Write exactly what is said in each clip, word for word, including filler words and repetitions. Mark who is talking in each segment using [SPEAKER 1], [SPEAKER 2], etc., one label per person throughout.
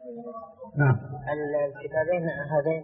[SPEAKER 1] نعم.
[SPEAKER 2] الكتابين هذين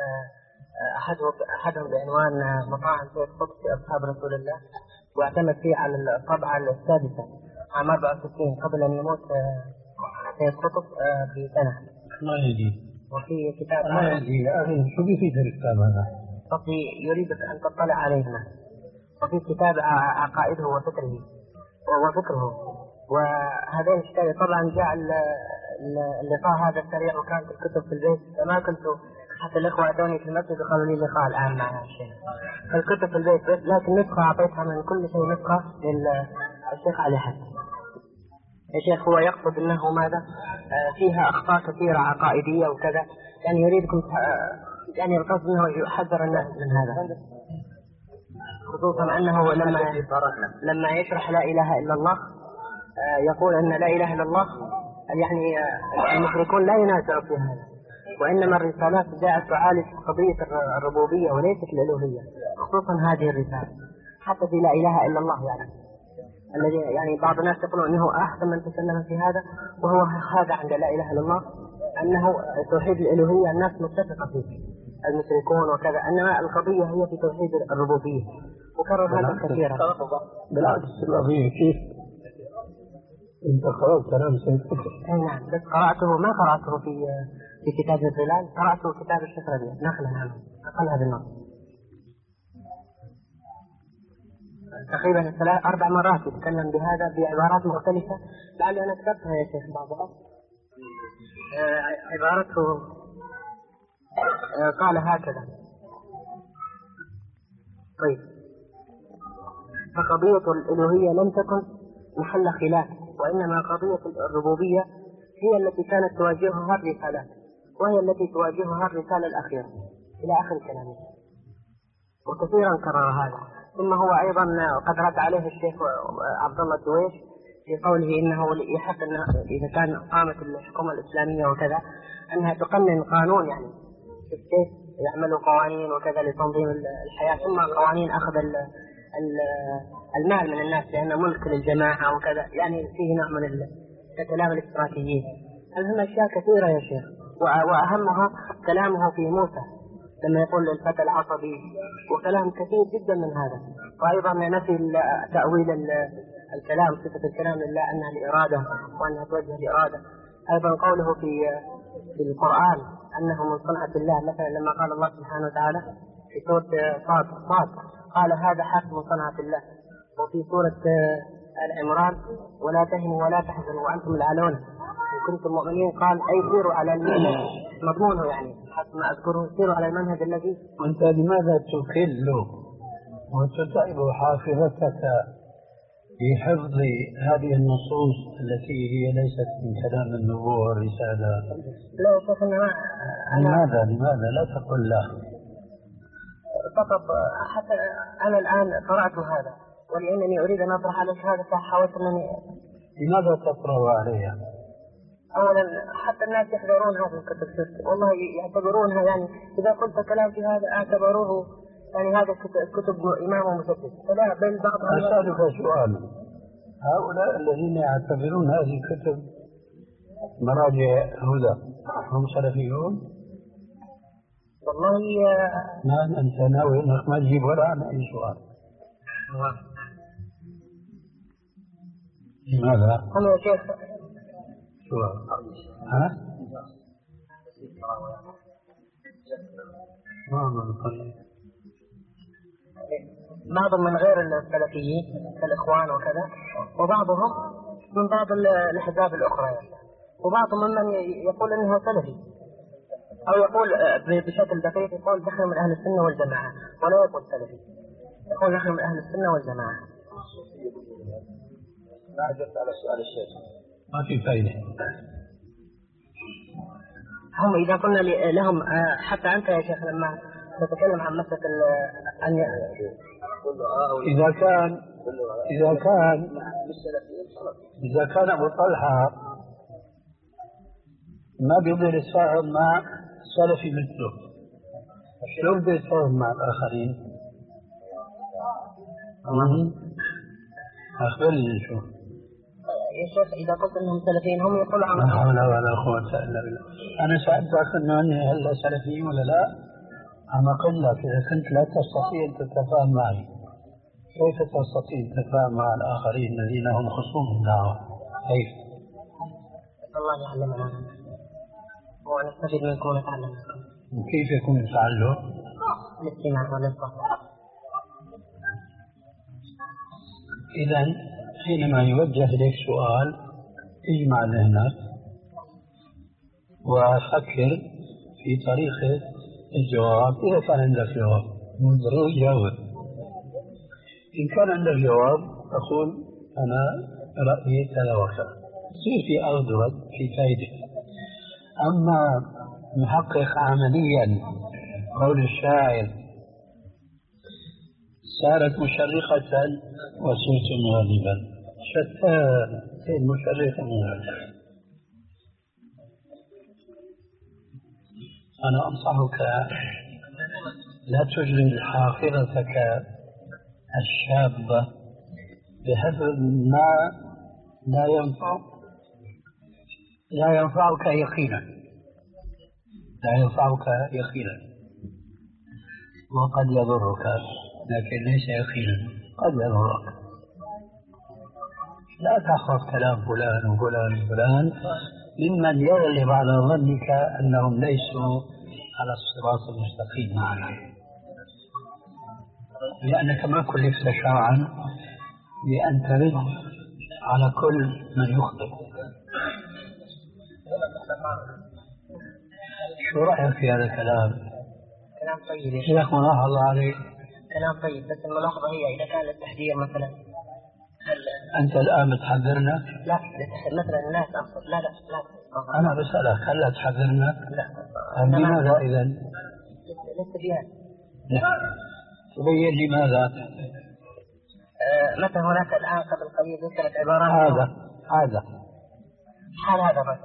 [SPEAKER 2] أحدهم بعنوان مطاعم سيد قطب في أصحاب رسول الله، واعتمد فيه على الطبعة السادسة عام أربعة وستين قبل أن يموت سيد قطب بسنة.
[SPEAKER 1] ما يجي.
[SPEAKER 2] وفي كتاب
[SPEAKER 1] ما يجي أخي شو بيفيد الكتاب هذا؟
[SPEAKER 2] ففي يريد أن تطلع عليهما. وفي كتاب عقائده وفكره وفكره وهذين الكتاب. طبعا جاء اللقاء هذا السريع وكانت الكتب في البيت، فما كنت حتى الإخوة أتوني في المسجد وقالوا لي لقاء الآن مع الشيخ. فالكتب في البيت بس، لكن نسخة أعطيتها من كل شيء نسخة للشيخ علي حسن. الشيخ هو يقصد أنه ماذا فيها أخطاء كثيرة عقائدية وكذا، يعني يريدكم يعني القصد أنه يحذر الناس من هذا، خصوصا أنه لما لما يشرح لا إله إلا الله يقول أن لا إله إلا الله يعني المشركون لا ينازعوا في هذا، وإنما الرسالات جاءت تعالج قضية الربوبية وليست الألوهية، خصوصا هذه الرسالة حتى في لا إله إلا الله، يعني الذي يعني بعض الناس يقولون أنه أحسن من تكلم في هذا، وهو هذا عند لا إله إلا الله أنه توحيد الألوهية الناس متفقة فيه المشركون وكذا، أنما القضية هي في توحيد الربوبية، وكرر هذا كثيرا.
[SPEAKER 1] بالعكس القضية كيف؟ أنت قرأت كلام سيد قطب؟
[SPEAKER 2] أي نعم، بس قرأته ما قرأته في في كتاب الظلال، قرأته في كتاب الشيخ ربيع نقلا عنه نقلها بالنص تقريبا ثلاث أربع مرات يتكلم بهذا بعبارات مختلفة، لعلي أنا كتبتها يا شيخ بعضها. آه عبارته آه قال هكذا: طيب، فقضية الألوهية لم تكن محل خلاف، وإنما قضية الربوبية هي التي كانت تواجهها الرسالات، وهي التي تواجهها الرسالة الأخيرة إلى آخر كلامه، وكثيرا كرر هذا. ثم هو أيضا قد رد عليه الشيخ عبد الله الدويش في قوله إنه يحق أن إذا كان قامت الحكومة الإسلامية وكذا أنها تقنن قانون، يعني كيف يعملوا قوانين وكذا لتنظيم الحياة، ثم قوانين أخذ المال من الناس لأنه ملك للجماعة وكذا، يعني فيه نوع من الكلام الاستراتيجي. المهم أشياء كثيرة يا شيخ، وأهمها كلامه في موسى لما يقول للفتى العصبي، وكلام كثير جدا من هذا. وأيضا نفي تأويل الكلام، صفة الكلام لله أنها الإرادة وأنها توجه الإرادة. أيضا قوله في في القرآن أنه من صنعة الله، مثلا لما قال الله سبحانه وتعالى في سورة صاد صاد قال هذا حق من صنعة الله، وفي سورة آل عمران ولا تهنوا ولا تحزنوا وأنتم الأعلون إن كنتم مؤمنين قال أي سيروا على المنهج، مضمونه يعني حسب ما أذكره سيروا على المنهج الذي.
[SPEAKER 1] وأنت لماذا تكل وتتعب حافظتك في حفظ هذه النصوص التي هي ليست من كلام النبوة والرسالة؟
[SPEAKER 2] لا شيخ،
[SPEAKER 1] لماذا لماذا لا تقل له؟
[SPEAKER 2] فقط حتى أنا الآن قرأت هذا ولأنني أريد أن أطرح على هذا فحاولت أنني.
[SPEAKER 1] لماذا تقرأ عليها؟
[SPEAKER 2] أولا حتى الناس يحضرون هذه الكتب شفت والله يعتبرونها، يعني إذا قلت كلام في هذا اعتبروه يعني هذا كتب إمام ومسدد، فلا بل بعض.
[SPEAKER 1] أسألك سؤال: هؤلاء الذين يعتبرون هذه الكتب مراجع هدى هم سلفيون؟
[SPEAKER 2] والله
[SPEAKER 1] ما أنت ناوي أنك ما تجيب ولا عن أي سؤال. لماذا؟
[SPEAKER 2] هم يا شيخ
[SPEAKER 1] سؤال ها؟ ما من طيب
[SPEAKER 2] بعضهم من غير السلفيين كالإخوان وكذا، وبعضهم من بعض الأحزاب الأخرى، وبعضهم ممن يقول أنه سلفي أو يقول بشكل دقيق يقول نحن من أهل السنة والجماعة ولا يقول سلفي، يقول نحن من أهل السنة والجماعة.
[SPEAKER 3] ما أجبت على سؤال الشيخ،
[SPEAKER 1] ما في فايدة.
[SPEAKER 2] هم إذا قلنا لهم حتى أنت يا شيخ لما تتكلم عن مسألة أن
[SPEAKER 1] إذا كان إذا كان إذا كان أبو طلحة ما بيقدر يتفاهم مع سلفي مثله، شو بده يتفاهم مع الآخرين؟ أخبرني شو.
[SPEAKER 2] يا شيخ إذا قلت أنهم سلفيين هم يقولون عن
[SPEAKER 1] لا حول ولا قوة إلا بالله. أنا سألتك أنه هل سلفيين ولا لا؟ أنا أقول لك إذا كنت لا تستطيع أن تتفاهم معي كيف تستطيع أن تتفاهم مع الآخرين الذين هم خصوم الدعوة؟ كيف؟
[SPEAKER 2] الله يعلمنا ونستفيد منكم ونتعلم منكم.
[SPEAKER 1] وكيف يكون التعلم؟
[SPEAKER 2] الاستماع والاصغاء.
[SPEAKER 1] إذا حينما يوجه إليك سؤال اجمع ذهنك وفكر في طريقة الجواب. إذا كان عندك جواب ضروري جاوب. إن كان عندك جواب أقول أنا رأيي كذا وكذا، يصير في أخذ ورد في فائدة. أما نحقق عمليا قول الشاعر سارت مشرقة وصرت مغلبا، شتان بين مشرقة ومغلبا. أنا أنصحك لا تشغل حافظتك الشابة بحفظ ما لا ينفع لا ينفعك يقينا لا ينفعك يقينا وقد يضرك، لكن ليس يقينا، قد يضرك. لا تحفظ كلام فلان وفلان وفلان ممن يغلب على ظنك أنهم ليسوا على الصراط المستقيم معنا، لأنك ما كلفت شرعا بأن ترد على كل من يخطئ. شو رأيك في هذا الكلام؟
[SPEAKER 2] كلام طيب يا
[SPEAKER 1] شيخ ملاحظة عليه.
[SPEAKER 2] كلام طيب، بس الملاحظة هي إذا كان التحذير مثلا هل
[SPEAKER 1] أنت الآن بتحذرنا؟
[SPEAKER 2] لا مثلا الناس أقصد لا لا لا
[SPEAKER 1] أنا بسألك هل تحذرنا؟
[SPEAKER 2] لا.
[SPEAKER 1] لماذا إذا؟
[SPEAKER 2] للاستبيان.
[SPEAKER 1] تبين لماذا؟
[SPEAKER 2] آه مثلا هناك الآن قبل قليل ذكرت عبارات
[SPEAKER 1] هذا هذا
[SPEAKER 2] حال هذا ما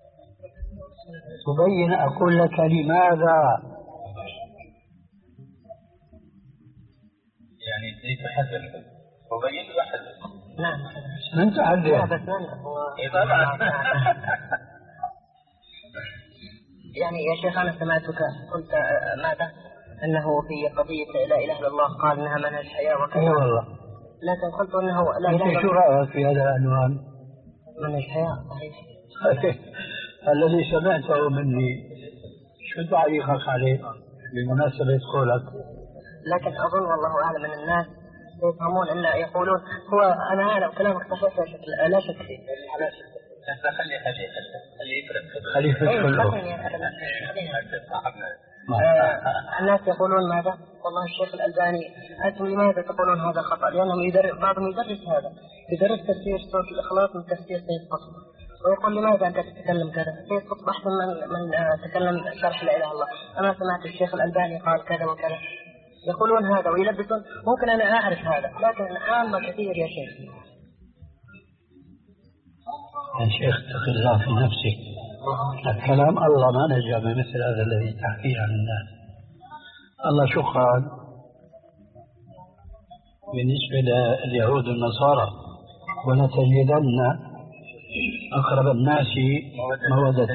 [SPEAKER 1] تبين. أقول لك لماذا؟
[SPEAKER 3] يعني كيف تحذر وبين وحد.
[SPEAKER 2] نعم
[SPEAKER 1] من تحذر؟
[SPEAKER 2] لا بس من
[SPEAKER 3] طبعا.
[SPEAKER 2] يعني يا شيخ أنا سمعتك قلت ماذا؟ أنه في قضية لا إله إلا الله قال إنها منهج حياة وكذا.
[SPEAKER 1] أي والله.
[SPEAKER 2] لكن قلت أنه لا إله إلا
[SPEAKER 1] شو رأيك في هذا العنوان؟
[SPEAKER 2] منهج حياة صحيح.
[SPEAKER 1] الذي سمعته مني شو تعليقك عليه بمناسبة قولك؟
[SPEAKER 2] لكن أظن والله أعلم أن الناس يفهمون أن يقولون هو أنا أعلم كلامك صحيح لا شك لا شك فيه.
[SPEAKER 3] خلي خلي خلي يفرق
[SPEAKER 1] خليفة
[SPEAKER 2] الناس يقولون ماذا؟ والله الشيخ الألباني أنتم لماذا تقولون هذا خطأ؟ لأنهم يدرس بعضهم يدرس هذا يدرس تفسير سورة الإخلاص من تفسير سيد قطب، ويقول لماذا أنت تتكلم كذا؟ سيد قطب أحسن من من تكلم شرح لا إله إلا الله. أنا سمعت الشيخ الألباني قال كذا وكذا، يقولون هذا ويلبسون. ممكن أنا أعرف هذا لكن عامة كثير يا شيخ.
[SPEAKER 1] يا شيخ اتق الله في نفسك. الكلام الله ما نجا بمثل هذا الذي تحكيه عن الناس. الله شو قال بالنسبة لليهود والنصارى؟ ولتجدن أقرب الناس مودة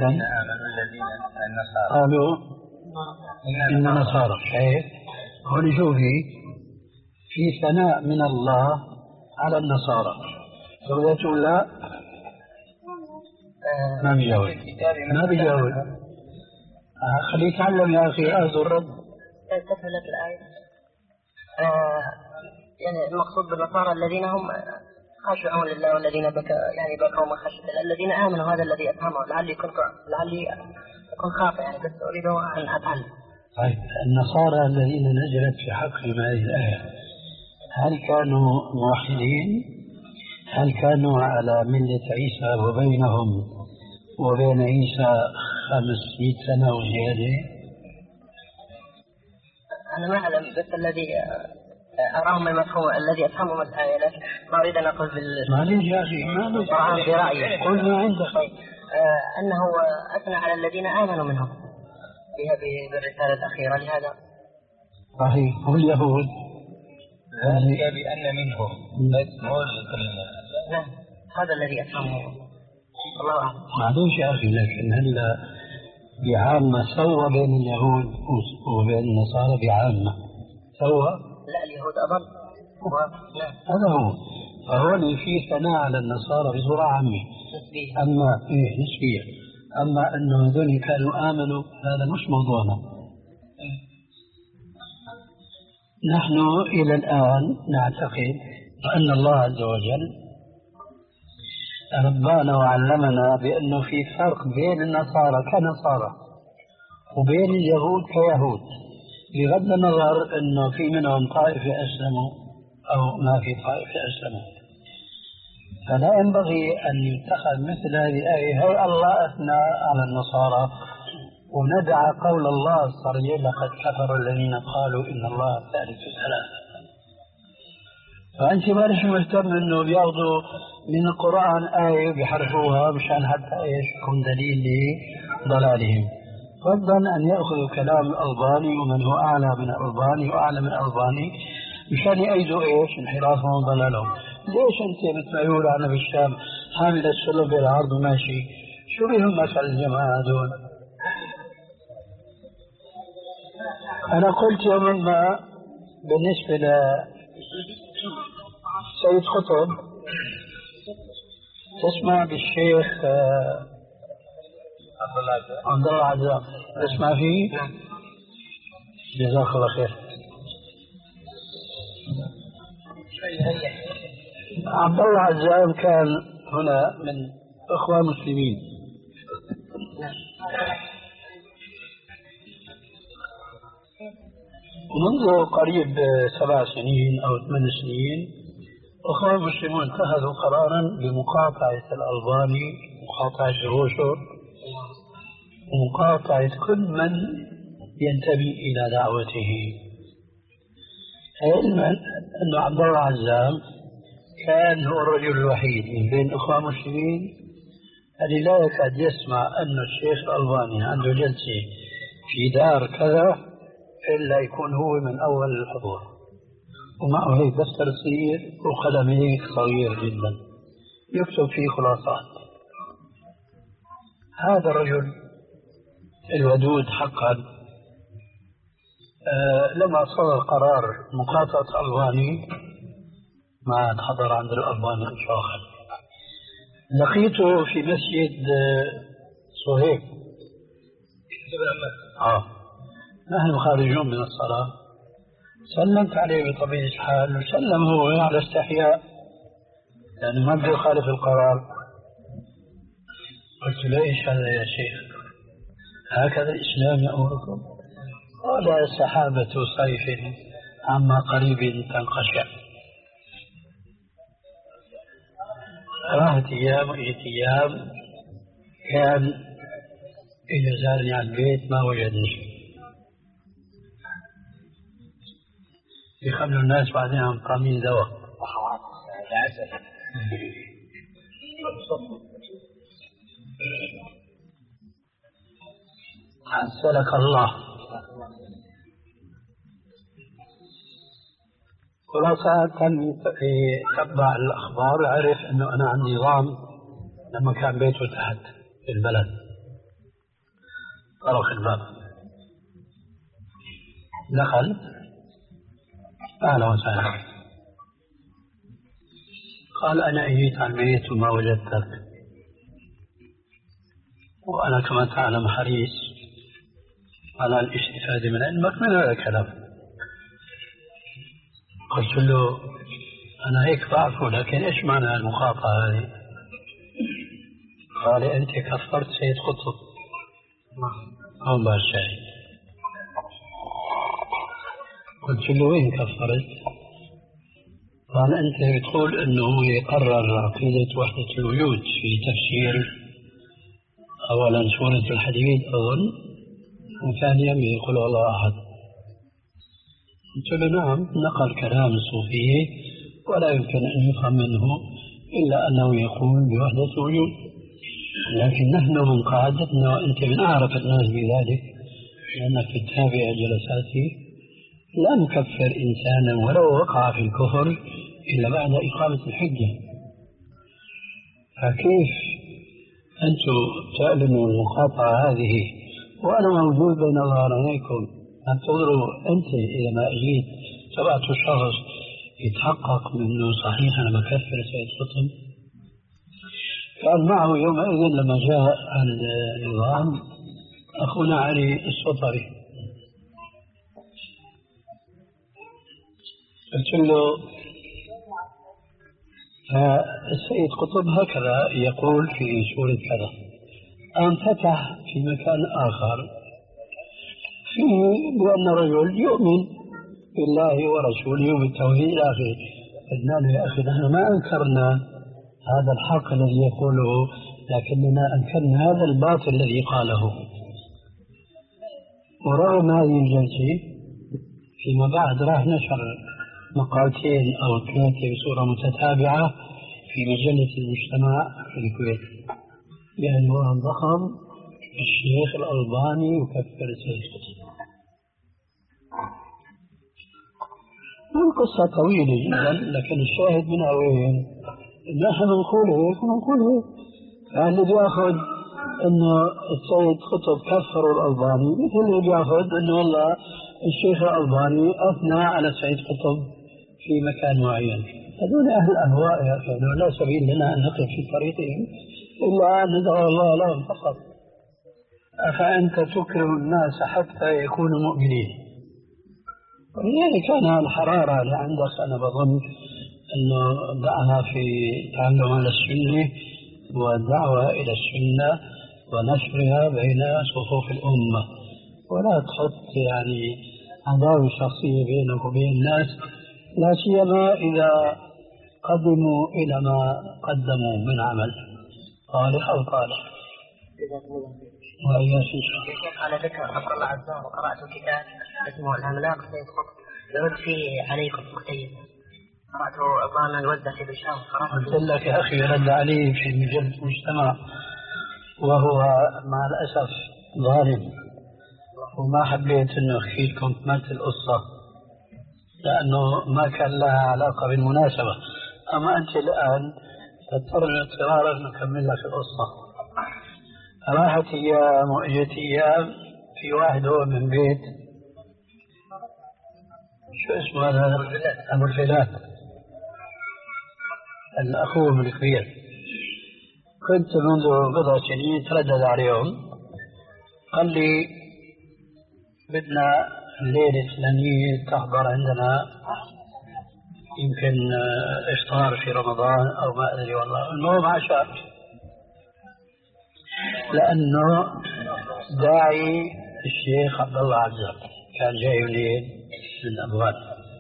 [SPEAKER 1] قالوا إن نصارى. شايف هون شوفي في ثناء من الله على النصارى. سورة لا ما بيجاوب ما بيجاوب. خليه يتعلم يا أخي. أخذ الرد
[SPEAKER 2] تكملة الآية. آه يعني المقصود بالنصارى الذين هم خاشعون لله والذين بكى يعني بكوا من خشية الله الذين آمنوا. هذا الذي أفهمه. لعلي كنت لعلي أكون خاطئ يعني بس أريد أن أتعلم.
[SPEAKER 1] طيب النصارى الذين نزلت في حقهم هذه الآية هل كانوا موحدين؟ هل كانوا على ملة عيسى وبينهم وبين عيسى خمسمائة سنة وزيادة؟
[SPEAKER 2] أنا ما أعلم بس الذي أراهم المفهوم الذي أفهمه من الآية، لكن ما أريد أن أقول بال
[SPEAKER 1] معلش يا أخي ما
[SPEAKER 2] برأيي.
[SPEAKER 1] قل ما عندك.
[SPEAKER 2] طيب آه أنه أثنى على الذين آمنوا منهم بها بالرسالة الأخيرة. لهذا
[SPEAKER 1] صحيح هم اليهود
[SPEAKER 3] ذلك بأن منهم
[SPEAKER 2] نعم هذا الذي أفهمه الله أعلم.
[SPEAKER 1] معلوش يا أخي، لكن هلا بعامة سوى بين اليهود وبين النصارى بعامة سوى؟
[SPEAKER 2] لا اليهود أضل.
[SPEAKER 1] هذا هو. فهون في ثناء على النصارى بصورة عامة
[SPEAKER 2] نسبية.
[SPEAKER 1] أما إيه نسبية، أما أنه هذول كانوا آمنوا هذا مش موضوعنا. نحن إلى الآن نعتقد أن الله عز وجل ربانا وعلمنا بأنه في فرق بين النصارى كنصارى وبين اليهود كيهود، بغض النظر أنه في منهم طائفة أسلموا أو ما في طائفة أسلموا. فلا ينبغي أن يتخذ مثل هذه الآية هي الله أثنى على النصارى وندعى قول الله الصريح لقد كفر الذين قالوا إن الله ثالث ثلاثة. فأنت مالش مهتم أنه بياخذوا من القرآن آية بيحرفوها مشان حتى إيش يكون دليل لضلالهم. فضلا أن يأخذوا كلام الألباني ومن هو أعلى من الألباني وأعلى من الألباني مشان يأيدوا إيش انحرافهم وضلالهم. ليش أنت مثل ما يقول عنا بالشام حامل السلم بالعرض وماشي؟ شو بهم مثل الجماعة هذول؟ أنا قلت يوما ما بالنسبة ل سيد قطب تسمع بالشيخ عبد الله عزام، تسمع فيه؟ جزاك الله خير. عبد الله عزام كان هنا من إخوان مسلمين، ومنذ قريب سبع سنين أو ثمان سنين أخوان المسلمون اتخذوا قرارا بمقاطعة الألباني، مقاطعة روشو، ومقاطعة كل من ينتمي إلى دعوته، علما أن عبد الله عزام كان هو الرجل الوحيد من بين أخوان المسلمين الذي لا يكاد يسمع أن الشيخ الألباني عنده جلسة في دار كذا إلا يكون هو من أول الحضور، ومعه هيك دفتر صغير وقلم هيك صغير جدا يكتب فيه خلاصات. هذا الرجل الودود حقا آه لما صدر قرار مقاطعة الألباني ما عاد حضر عند الألباني إطلاقا. لقيته في مسجد صهيب آه نحن خارجون من الصلاة، سلمت عليه بطبيعة الحال وسلم هو على استحياء لأنه ما بده يخالف القرار. قلت له إيش هذا يا شيخ؟ هكذا الإسلام يأمركم؟ قال سحابة صيف عما قريب تنقشع. راحت أيام وإجت أيام كان إذا زارني على البيت ما وجدني، يخلوا الناس بعدين عم قامين دواء. حسنك الله. خلاصة كان يتبع الأخبار عرف أنه أنا عندي نظام لما كان بيته تحت في البلد طرق الباب، دخل أهلا وسهلا، قال أنا أجيت على البيت وما وجدتك وأنا كما تعلم حريص على الاستفادة من علمك من هذا الكلام. قلت له أنا هيك بعرفه لكن إيش معنى المقاطعة هذه؟ قال أنت كفرت سيد قطب أو باشاي. قلت له وين كفرت؟ قال أنت بتقول أنه يقرر عقيدة وحدة الوجود في تفسير أولا سورة الحديد أظن وثانيا يقول الله أحد. قلت له نعم نقل كلام الصوفية ولا يمكن أن يفهم منه إلا أنه يقول بوحدة الوجود، لكن نحن من قاعدتنا وأنت من أعرف الناس بذلك لأنك تتابع جلساتي لا نكفر إنسانا ولو وقع في الكفر إلا بعد إقامة الحجة. فكيف أنتم تعلنوا المقاطعة هذه وأنا موجود بين ظهرانيكم؟ انتظروا أنت إذا ما أجيت تبعت الشخص يتحقق منه صحيح أنا بكفر سيد قطب. كان معه يومئذ لما جاء النظام أخونا علي السطري، قلت له السيد قطب هكذا يقول في سورة كذا، انفتح في مكان آخر فيه بأن رجل يؤمن بالله ورسوله وبالتوحيد إلى آخره. قلنا له يا أخي نحن ما أنكرنا هذا الحق الذي يقوله، لكننا أنكرنا هذا الباطل الذي قاله. ورغم هذه الجلسة فيما بعد راح نشر مقالتين أو ثلاثة بصورة متتابعة في مجلة المجتمع في الكويت بعنوان ضخم الشيخ الألباني يكفر السيد قطب. القصة طويلة جدا لكن الشاهد منها وين؟ نحن نقول هيك ونقول هيك. يعني بياخذ انه السيد قطب كفر الألباني مثل اللي بياخذ انه والله الشيخ الألباني اثنى على السيد قطب في مكان معين. هذول اهل الاهواء يا اخي، لا سبيل لنا ان نقف في طريقهم الا ان ندعو الله لهم فقط. افانت تكره الناس حتى يكونوا مؤمنين. ولذلك كان الحرارة اللي عندك أنا بظن أنه دعها في تعلم على السنة والدعوة إلى السنة ونشرها بين صفوف الأمة، ولا تحط يعني عداوة شخصية بينك وبين الناس، لا سيما إذا قدموا إلى ما قدموا من عمل صالح أو طالح. وإياك إن شاء الله.
[SPEAKER 2] على ذكر عبد الله عزام وقرأت كتاب اسمه العملاق سيد قطب يرد فيه عليكم مختيم، قرأته أظن الوزة في بالشام.
[SPEAKER 1] قلت لك يا أخي رد عليه في مجلة المجتمع وهو مع الأسف ظالم، وما حبيت أنه أحكي لكم كملت القصة لأنه ما كان لها علاقة بالمناسبة. أما أنت الآن تضطر اضطرارا نكمل لك القصة. راحت أيام وإجت أيام، في واحد هو من بيت شو اسمه هذا أبو الفلات الأخوه من الكبير، كنت منذ بضع سنين تردد عليهم، قال لي بدنا الليلة الفلانية تحضر عندنا يمكن إفطار في رمضان أو ما أدري والله. المهم عشاء لأنه داعي الشيخ عبد الله عزام كان جاي منين من أبوان.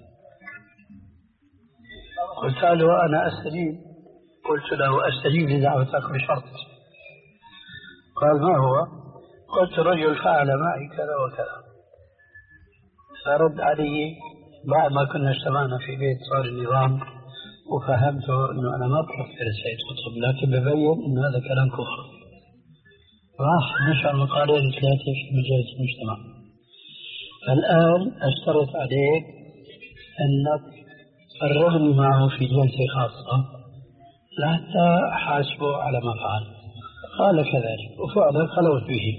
[SPEAKER 1] قلت له أنا أستجيب، قلت له أستجيب لدعوتك بشرط. قال ما هو؟ قلت رجل فعل معي كذا وكذا. فرد علي بعد ما كنا اجتمعنا في بيت صار النظام وفهمته أنه أنا ما بكفر السيد قطب، لكن ببين أنه هذا كلام كفر. راح نشر مقالين ثلاثة في مجلة المجتمع. الآن أشترط عليك أنك تفرغني معه في جلسة خاصة لحتى حاسبه على ما فعل. قال كذلك وفعلا خلوت به.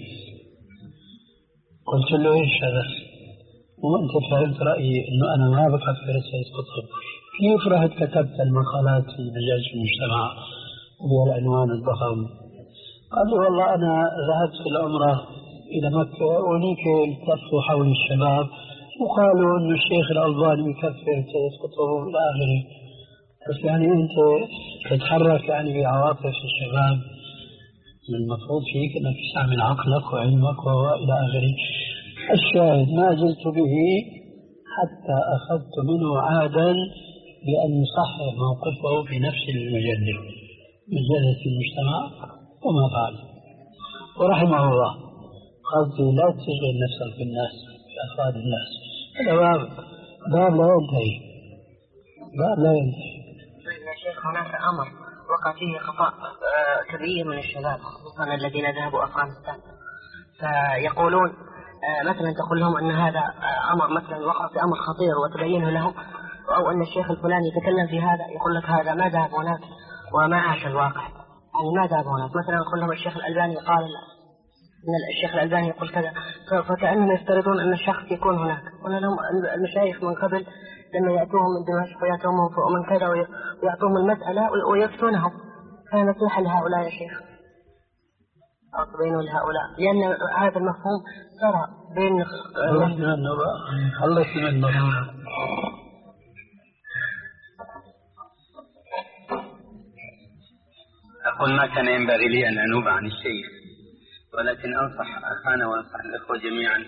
[SPEAKER 1] قلت له إيش هذا؟ وأنت فهمت رأيي أنه أنا ما بكفر السيد قطب، كيف رحت كتبت المقالات في مجلة المجتمع وبالعنوان الضخم؟ قال لي والله أنا ذهبت في العمرة إلى مكة وهناك التفوا حول الشباب وقالوا أن الشيخ الألباني يكفر سيد قطب إلى آخره. بس يعني أنت تتحرك يعني بعواطف الشباب، المفروض فيك أنك تستعمل عقلك وعلمك وإلى آخره. الشاهد ما زلت به حتى أخذت منه عادا بأن يصحح موقفه في نفس المجلة مجلة المجتمع وما فعل. ورحمه الله قصدي لا تشغل نفسك بالناس بأفراد الناس، هذا باب باب لا ينتهي باب لا ينتهي.
[SPEAKER 2] يا شيخ هناك أمر وقع فيه خطأ كبير من الشباب خصوصا الذين ذهبوا أفغانستان، فيقولون مثلا تقول لهم أن هذا أمر مثلا وقع في أمر خطير وتبينه لهم، أو أن الشيخ الفلاني يتكلم في هذا يقول لك هذا ما ذهب هناك وما عاش الواقع. يعني ما جابوا هناك. مثلا نقول لهم الشيخ الألباني قال إن الشيخ الألباني يقول كذا، فكأنهم يفترضون أن الشخص يكون هناك. قلنا لهم المشايخ من قبل لما يأتوهم من دمشق ويأتوهم من كذا ويعطوهم المسألة ويفتونهم، فنصيحة لهؤلاء يا شيخ أو تبينوا لهؤلاء، لأن هذا المفهوم ترى بين
[SPEAKER 1] خلص منه.
[SPEAKER 3] أقول ما كان ينبغي لي أن أنوب عن الشيخ، ولكن أنصح أخانا وأنصح الأخوة جميعا.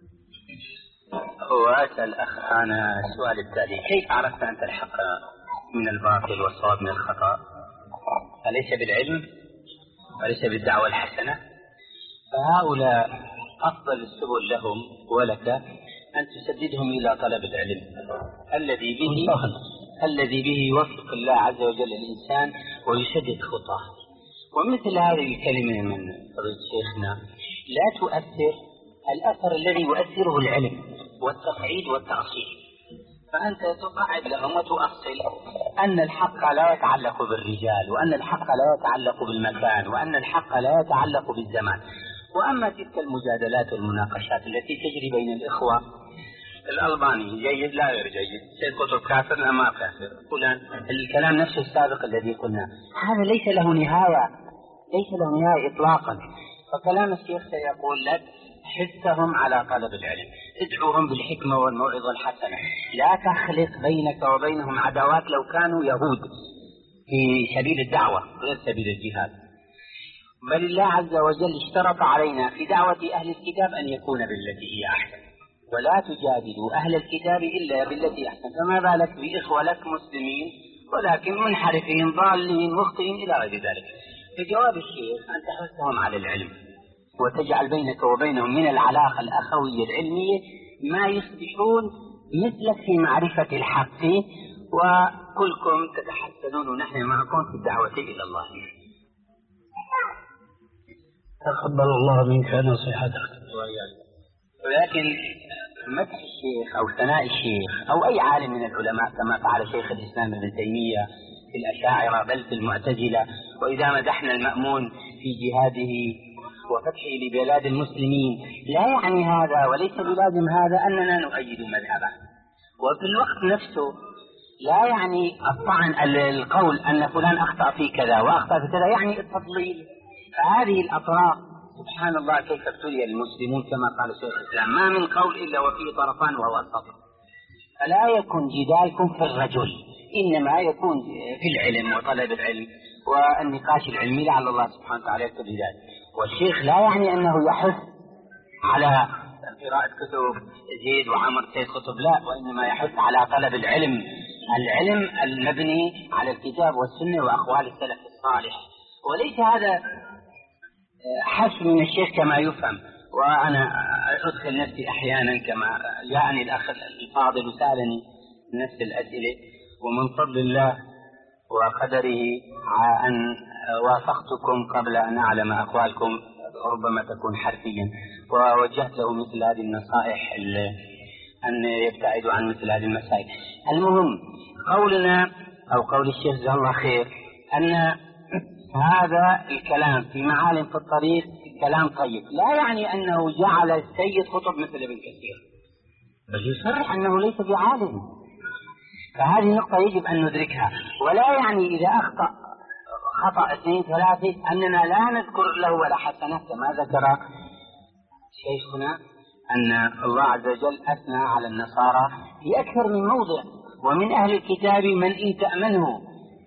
[SPEAKER 3] وأسأل أخانا السؤال التالي: كيف عرفت أنت الحق من الباطل والصواب من الخطأ؟ أليس بالعلم؟ أليس بالدعوة الحسنة؟ فهؤلاء أفضل السبل لهم ولك أن تسددهم إلى طلب العلم الذي به الذي به يوفق الله عز وجل الإنسان ويسدد خطاه. ومثل هذه الكلمة من فضيلة شيخنا لا تؤثر الأثر الذي يؤثره العلم والتصعيد والتأصيل، فأنت تقعد لهم وتؤصل أن الحق لا يتعلق بالرجال، وأن الحق لا يتعلق بالمكان، وأن الحق لا يتعلق بالزمان. وأما تلك المجادلات والمناقشات التي تجري بين الإخوة، الألباني جيد لا غير جيد، سيد قطب كافر لا ما كافر، فلان الكلام نفسه السابق الذي قلنا، هذا ليس له نهاية، ليس له نهاية إطلاقا. فكلام الشيخ سيقول لك: حثهم على طلب العلم، ادعوهم بالحكمة والموعظة الحسنة، لا تخلق بينك وبينهم عداوات لو كانوا يهود في سبيل الدعوة غير سبيل الجهاد. بل الله عز وجل اشترط علينا في دعوة أهل الكتاب أن يكون بالتي هي أحسن، ولا تجادلوا أهل الكتاب إلا بالتي أحسن. فما بالك بإخوة لك مسلمين ولكن منحرفين ضالين مخطئين إلى غير ذلك. فجواب الشيخ أن تحثهم على العلم وتجعل بينك وبينهم من العلاقة الأخوية العلمية ما يصبحون مثلك في معرفة الحق، وكلكم تتحسنون ونحن معكم في الدعوة إلى الله.
[SPEAKER 1] تقبل الله منك نصيحتك.
[SPEAKER 3] ولكن مدح الشيخ أو ثناء الشيخ أو أي عالم من العلماء كما فعل شيخ الإسلام ابن تيمية في الأشاعرة بل في المعتزلة، وإذا مدحنا المأمون في جهاده وفتحه لبلاد المسلمين، لا يعني هذا وليس بلازم هذا أننا نؤيد مذهبه. وفي الوقت نفسه لا يعني الطعن القول أن فلان أخطأ في كذا وأخطأ في كذا يعني التضليل. فهذه الأطراف سبحان الله كيف ابتلي المسلمون كما قال شيخ الإسلام: ما من قول إلا وفيه طرفان وهو السطر. فلا يكن جدالكم في الرجل، إنما يكون في العلم وطلب العلم والنقاش العلمي لعل الله سبحانه وتعالى يكتب ذلك. والشيخ لا يعني أنه يحث على قراءة كتب زيد وعمر سيد قطب، لا، وإنما يحث على طلب العلم، العلم المبني على الكتاب والسنة وأقوال السلف الصالح. وليس هذا حث من الشيخ كما يفهم. وأنا أدخل نفسي أحيانا كما جاءني الأخ الفاضل وسألني نفس الأسئلة، ومن فضل الله وقدره أن وافقتكم قبل أن أعلم أقوالكم ربما تكون حرفيا، ووجهت له مثل هذه النصائح أن يبتعدوا عن مثل هذه المسائل. المهم قولنا أو قول الشيخ جزاه الله خير أن هذا الكلام في معالم في الطريق كلام طيب، لا يعني أنه جعل السيد قطب مثل ابن كثير، بل يصرح أنه ليس بعالم. فهذه نقطة يجب أن ندركها. ولا يعني إذا أخطأ خطأ اثنين ثلاثة أننا لا نذكر له ولا حسنة، كما ذكر شيخنا أن الله عز وجل أثنى على النصارى في أكثر من موضع: ومن أهل الكتاب من إن تأمنه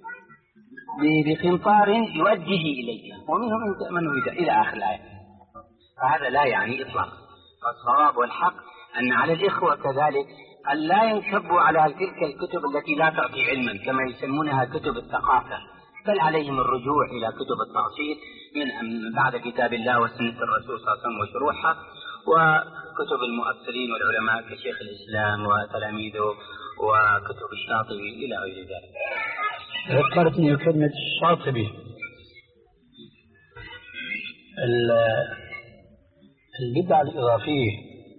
[SPEAKER 3] بقنطار يؤديه إليك ومنهم إن تأمنه إلى آخر الآية. فهذا لا يعني إطلاق. فالصواب والحق أن على الإخوة كذلك أن لا ينكبوا على تلك الكتب التي لا تعطي علما كما يسمونها كتب الثقافة، بل عليهم الرجوع إلى كتب التأصيل من بعد كتاب الله وسنة الرسول صلى الله عليه وسلم وشروحها، وكتب المؤثرين والعلماء كشيخ الإسلام وتلاميذه وكتب الشاطبي إلى غير ذلك.
[SPEAKER 1] ذكرتني كلمة الشاطبي. البدعة الإضافية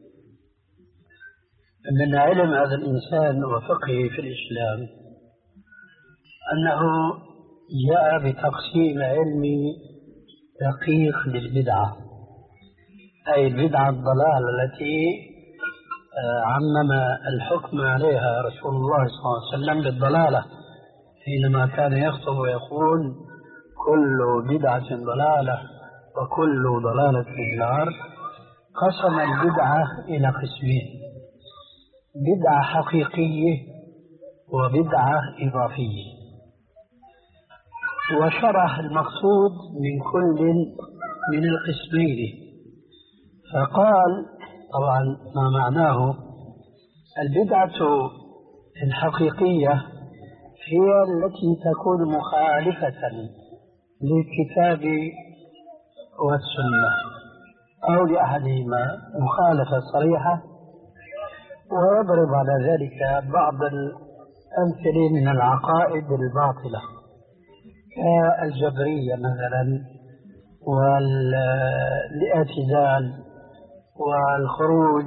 [SPEAKER 1] من علم هذا الإنسان وفقهه في الإسلام أنه جاء بتقسيم علمي دقيق للبدعة، أي البدعة الضلالة التي عمم الحكم عليها رسول الله صلى الله عليه وسلم بالضلالة حينما كان يخطب ويقول كل بدعة ضلالة وكل ضلالة في النار. قسم البدعة إلى قسمين: بدعة حقيقية وبدعة إضافية، وشرح المقصود من كل من القسمين. فقال طبعا ما معناه: البدعة الحقيقية هي التي تكون مخالفة للكتاب والسنة أو لأحدهما مخالفة صريحة، ويضرب على ذلك بعض الأمثلة من العقائد الباطلة كالجبرية مثلا والاعتزال والخروج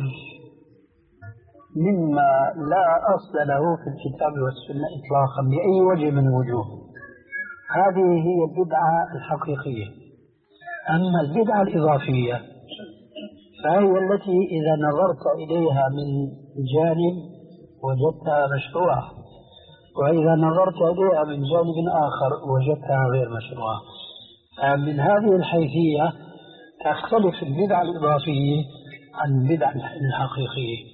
[SPEAKER 1] مما لا أصل له في الكتاب والسنة إطلاقا بأي وجه من الوجوه. هذه هي البدعة الحقيقية. أما البدعة الإضافية فهي التي إذا نظرت إليها من جانب وجدتها مشروعة، وإذا نظرت إليها من جانب آخر وجدتها غير مشروعة. من هذه الحيثية تختلف البدعة الإضافية عن البدعة الحقيقية،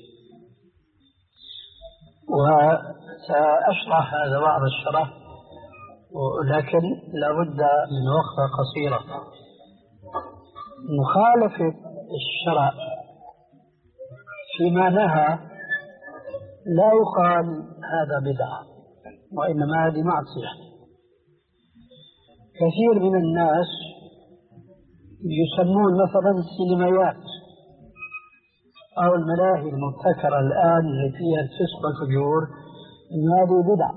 [SPEAKER 1] وسأشرح هذا بعض الشرح، ولكن لابد من وقفة قصيرة. مخالفة الشرع فيما نهى لا يقال هذا بدعة، وإنما هذه معصية. كثير من الناس يسمون مثلا السينمائيات أو الملاهي المبتكرة الآن اللي فيها الفسق والفجور إن هذه بدعة.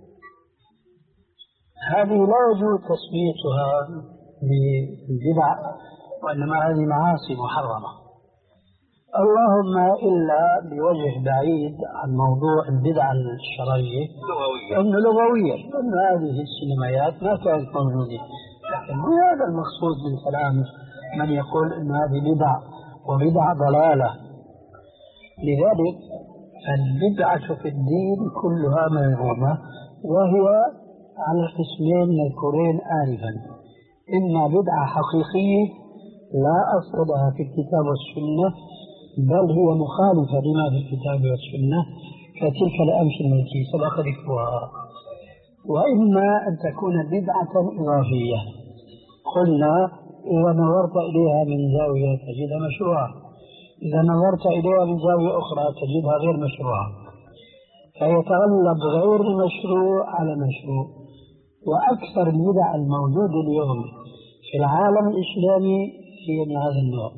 [SPEAKER 1] هذه لا يجوز تسميتها ببدع، وإنما هذه معاصي محرمة، اللهم إلا بوجه بعيد عن موضوع البدعة الشرعية لأنه لغويا، لأن هذه السينمائيات ما كانت موجودة. لكن هذا المقصود من كلام من يقول أن هذه بدع وبدع ضلالة. لذلك البدعة في الدين كلها مذمومة، وهي على قسمين مذكورين آنفا: إما بدعة حقيقية لا أصل لها في الكتاب والسنة بل هي مخالفة لما في الكتاب والسنة كتلك الأمثلة التي سبق ذكرها، وإما أن تكون بدعة إضافية. قلنا إذا نظرت إليها من زاوية تجدها مشروعة، إذا نظرت إليها من زاوية أخرى تجدها غير مشروعة، فيتغلب غير المشروع على المشروع. وأكثر البدع الموجودة اليوم في العالم الإسلامي هي من هذا النوع.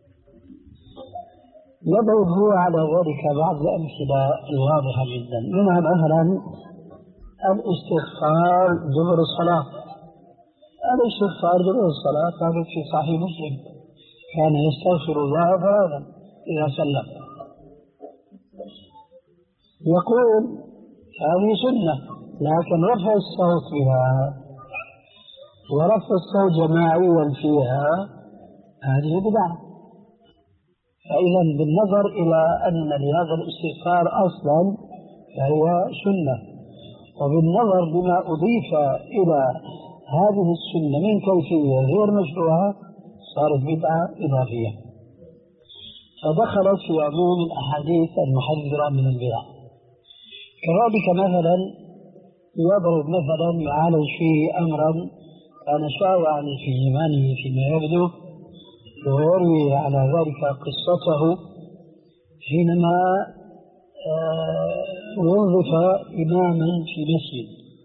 [SPEAKER 1] يضرب على ذلك بعض الأمثلة الواضحة جدا، منها مثلا الاستغفار دبر الصلاة. الاستغفار دبر الصلاة ثابت في صحيح مسلم: كان يستغفر الله ثلاثا إذا سلم. يقول هذه سنة، لكن رفع الصوت بها ورفع الصوت جماعيا فيها هذه بدعة. فإذا بالنظر إلى أن لهذا الاستغفار أصلا فهو سنة، وبالنظر بما أضيف إلى هذه السنة من كيفية غير مشروعة صارت بدعة إضافية، فدخلت في عموم الأحاديث المحذرة من البدع. كذلك مثلا يضرب مثلا يعالج فيه أمرا كان شائعا في زمانه فيما يبدو، ويروي على ذلك قصته حينما وظف إماما في مسجد.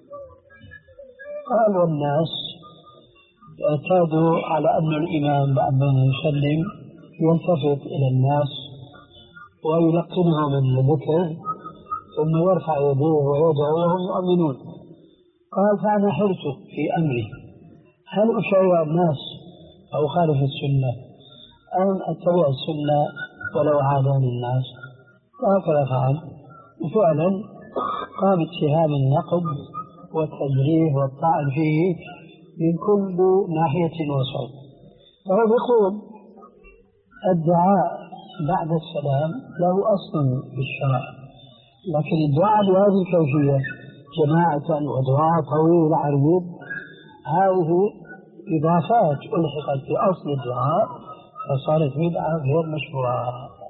[SPEAKER 1] قال والناس اعتادوا على أن الإمام بعد ما يسلم يلتفت إلى الناس ويلقنهم الذكر ثم يرفع يديه ويدعو وهم يؤمنون. قال فأنا حرت في أمري، هل أشيع الناس أو خالف السنة أم أتبع السنة ولو عاداني الناس؟ وهكذا فعل، وفعلا قام اتهام النقد والتجريح والطعن فيه من كل ناحية وصوب. فهو يقول الدعاء بعد السلام له أصل بالشرع، لكن الدعاء بهذه الكيفية جماعة ودعاء طويل عريض هذه إضافات ألحقت بأصل الدعاء فصارت بدعة غير مشروعة.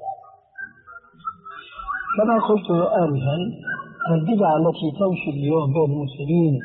[SPEAKER 1] كما قلت آنفا البدعة التي تنشر اليوم بين المسلمين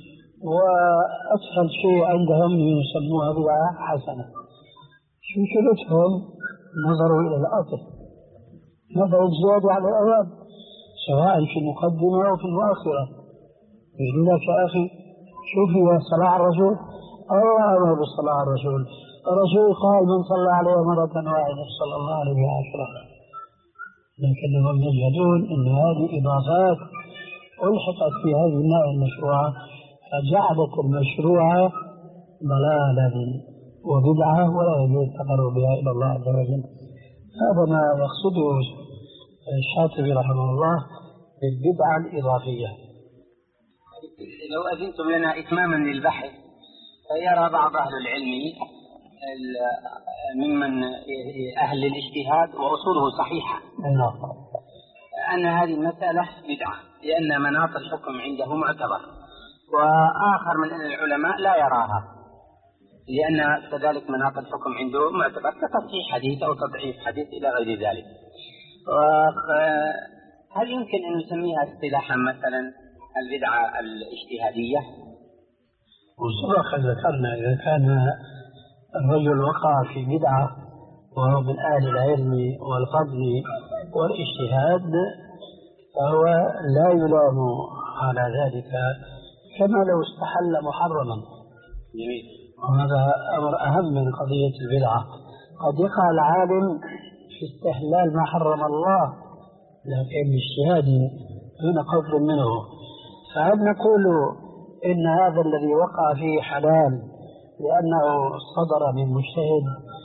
[SPEAKER 1] وأسهل شيء عندهم يسموها بدعة حسنة، مشكلتهم نظروا إلى الأصل، نظروا الزيادة على الأواب سواء في المقدمة أو في المؤخرة. يقول لك يا أخي شوفي صلاة الرسول، الله أمر بالصلاة على الرسول، الرسول قال من صلى عليه مرة واحدة صلى الله عليه وسلم، لكنهم يجهدون أن هذه إضافات ألحقت في هذه النوع المشروعة فجعلت المشروعة ضلالا وبدعة ولا يجوز التقرب بها إلى الله عز وجل. هذا ما يقصده الشاطبي رحمه الله بالبدعة الإضافية.
[SPEAKER 3] لو أذنتم لنا إتماما للبحث، فيرى بعض أهل العلم ممن أهل الاجتهاد وأصوله صحيحة أن هذه المسألة بدعة لأن مناط الحكم عنده معتبر، وآخر من العلماء لا يراها لأن كذلك مناط الحكم عنده معتبر كتصحيح حديث أو تضعيف حديث إلى غير ذلك. هل يمكن أن نسميها اصطلاحا مثلا البدعة الاجتهادية؟
[SPEAKER 1] وسبق ذكرنا إذا كان الرجل وقع في بدعة وهو من أهل العلم والفضل والاجتهاد فهو لا يلام على ذلك كما لو استحل محرما. وهذا أمر أهم من قضية البدعة. قد يقع العالم في استحلال ما حرم الله لكن الاجتهاد دون قصد منه، فهل نقول إن هذا الذي وقع فيه حلال لأنه صدر من مجتهد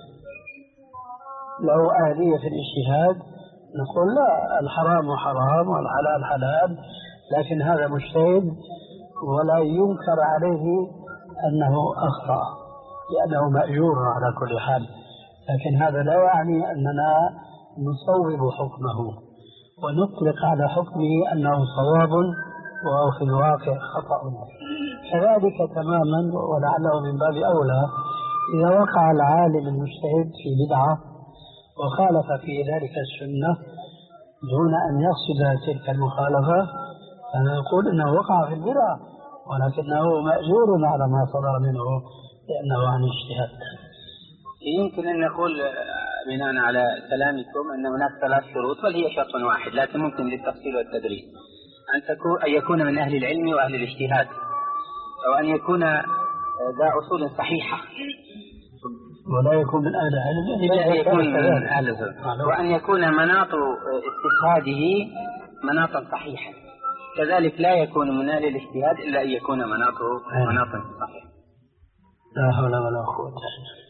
[SPEAKER 1] له آلية في الاجتهاد؟ نقول لا، الحرام حرام والحلال حلال، لكن هذا مجتهد ولا ينكر عليه أنه أخطأ لأنه مأجور على كل حال، لكن هذا لا يعني أننا نصوب حكمه ونطلق على حكمه أنه صواب وهو في الواقع خطأ. كذلك تماما ولعله من باب أولى إذا وقع العالم المجتهد في بدعة وخالف في ذلك السنة دون أن يقصد تلك المخالفة فنقول إنه وقع في البدعة ولكنه مأجور على ما صدر منه لأنه عن اجتهاد.
[SPEAKER 3] يمكن أن نقول بناء على كلامكم أن هناك ثلاث شروط بل هي شرط واحد لكن ممكن للتفصيل والتدريج، أن تكون أن يكون من أهل العلم وأهل الاجتهاد، أو أن يكون ذا أصول صحيحة
[SPEAKER 1] ولا يكون من أهل العلم
[SPEAKER 3] يكون من أهل العلم، وأن يكون مناط استشهاده مناطا صحيحة، كذلك لا يكون من أهل الاجتهاد إلا أن يكون مناطه مناطا صحيحة.
[SPEAKER 1] لا حول ولا قوة إلا بالله.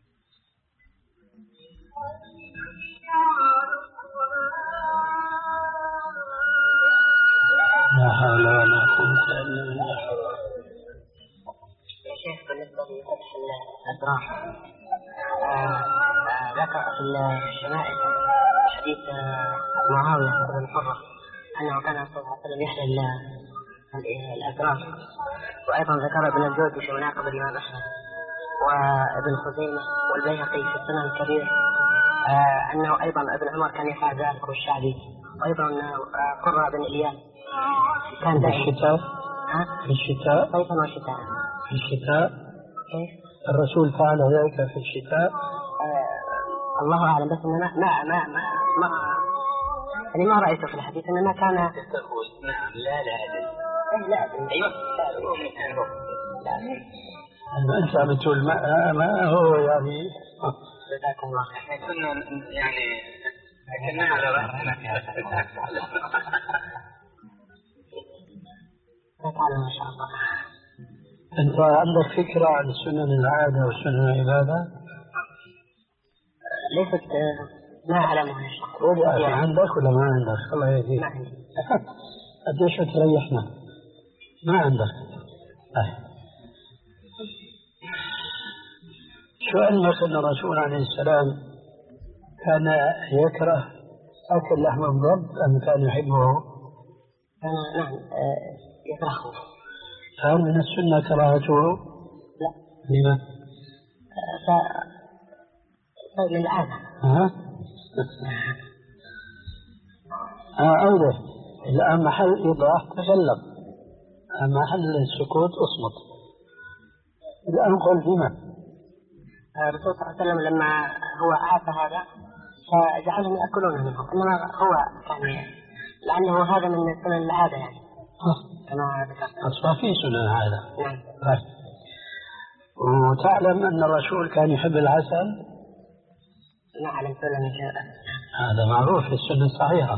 [SPEAKER 1] لا حول ولا قوة إلا بالله.
[SPEAKER 2] يا شيخ بالنسبة لفتح الأدراك ذكر في الشمائل حديث معاوية بن الحرة أنه كان صلى الله عليه وسلم يحلل الأدراك، وأيضا ذكر ابن الجوزي في مناقب الإمام أحمد وابن خزيمة والبيهقي في السنن الكبير آه أنه أيضا ابن عمر كان يفعل ذلك والشعبي، وأيضا قرة بن إلياس كان
[SPEAKER 1] في الشتاء في الشتاء
[SPEAKER 2] صيفا وشتاء
[SPEAKER 1] في الشتاء الرسول فعل ذلك في الشتاء.
[SPEAKER 2] آه الله أعلم، بس أننا ما ما ما, ما يعني ما رأيته في الحديث أننا كان
[SPEAKER 3] نعم لا لا لا أيوة
[SPEAKER 1] لا أنت عم تقول ما, ما هو يعني
[SPEAKER 3] جزاكم الله. احنا كنا يعني كنا على رأسنا في هذا
[SPEAKER 2] ما شاء الله.
[SPEAKER 1] أنت عندك فكرة عن سنن العادة وسنن العبادة؟
[SPEAKER 2] ليست ما أعلمها يا شيخ.
[SPEAKER 1] عندك ولا ما عندك؟ الله يهديك. قديش تريحنا؟ ما عندك. شو علمك أن الرسول عليه السلام كان يكره أكل لحم الضب أم كان يحبه؟
[SPEAKER 2] كان نعم يكرهه.
[SPEAKER 1] هل من السنة كراهته؟
[SPEAKER 2] لا.
[SPEAKER 1] لما؟
[SPEAKER 2] ف... من العادة.
[SPEAKER 1] ها؟ ها أوضح. الآن محل إيضاح تكلم، محل السكوت أصمت. الآن قل لما؟
[SPEAKER 2] الرسول صلى الله عليه وسلم لما هو عاف هذا فجعلهم يأكلون منه، إنما هو يعني لأنه هذا من سنن العادة يعني.
[SPEAKER 1] كما ذكرت. أصلا في سنن العادة.
[SPEAKER 2] نعم.
[SPEAKER 1] طيب. وتعلم أن الرسول كان يحب العسل؟
[SPEAKER 2] ما علمت ولا من شيء.
[SPEAKER 1] هذا معروف في السنة الصحيحة.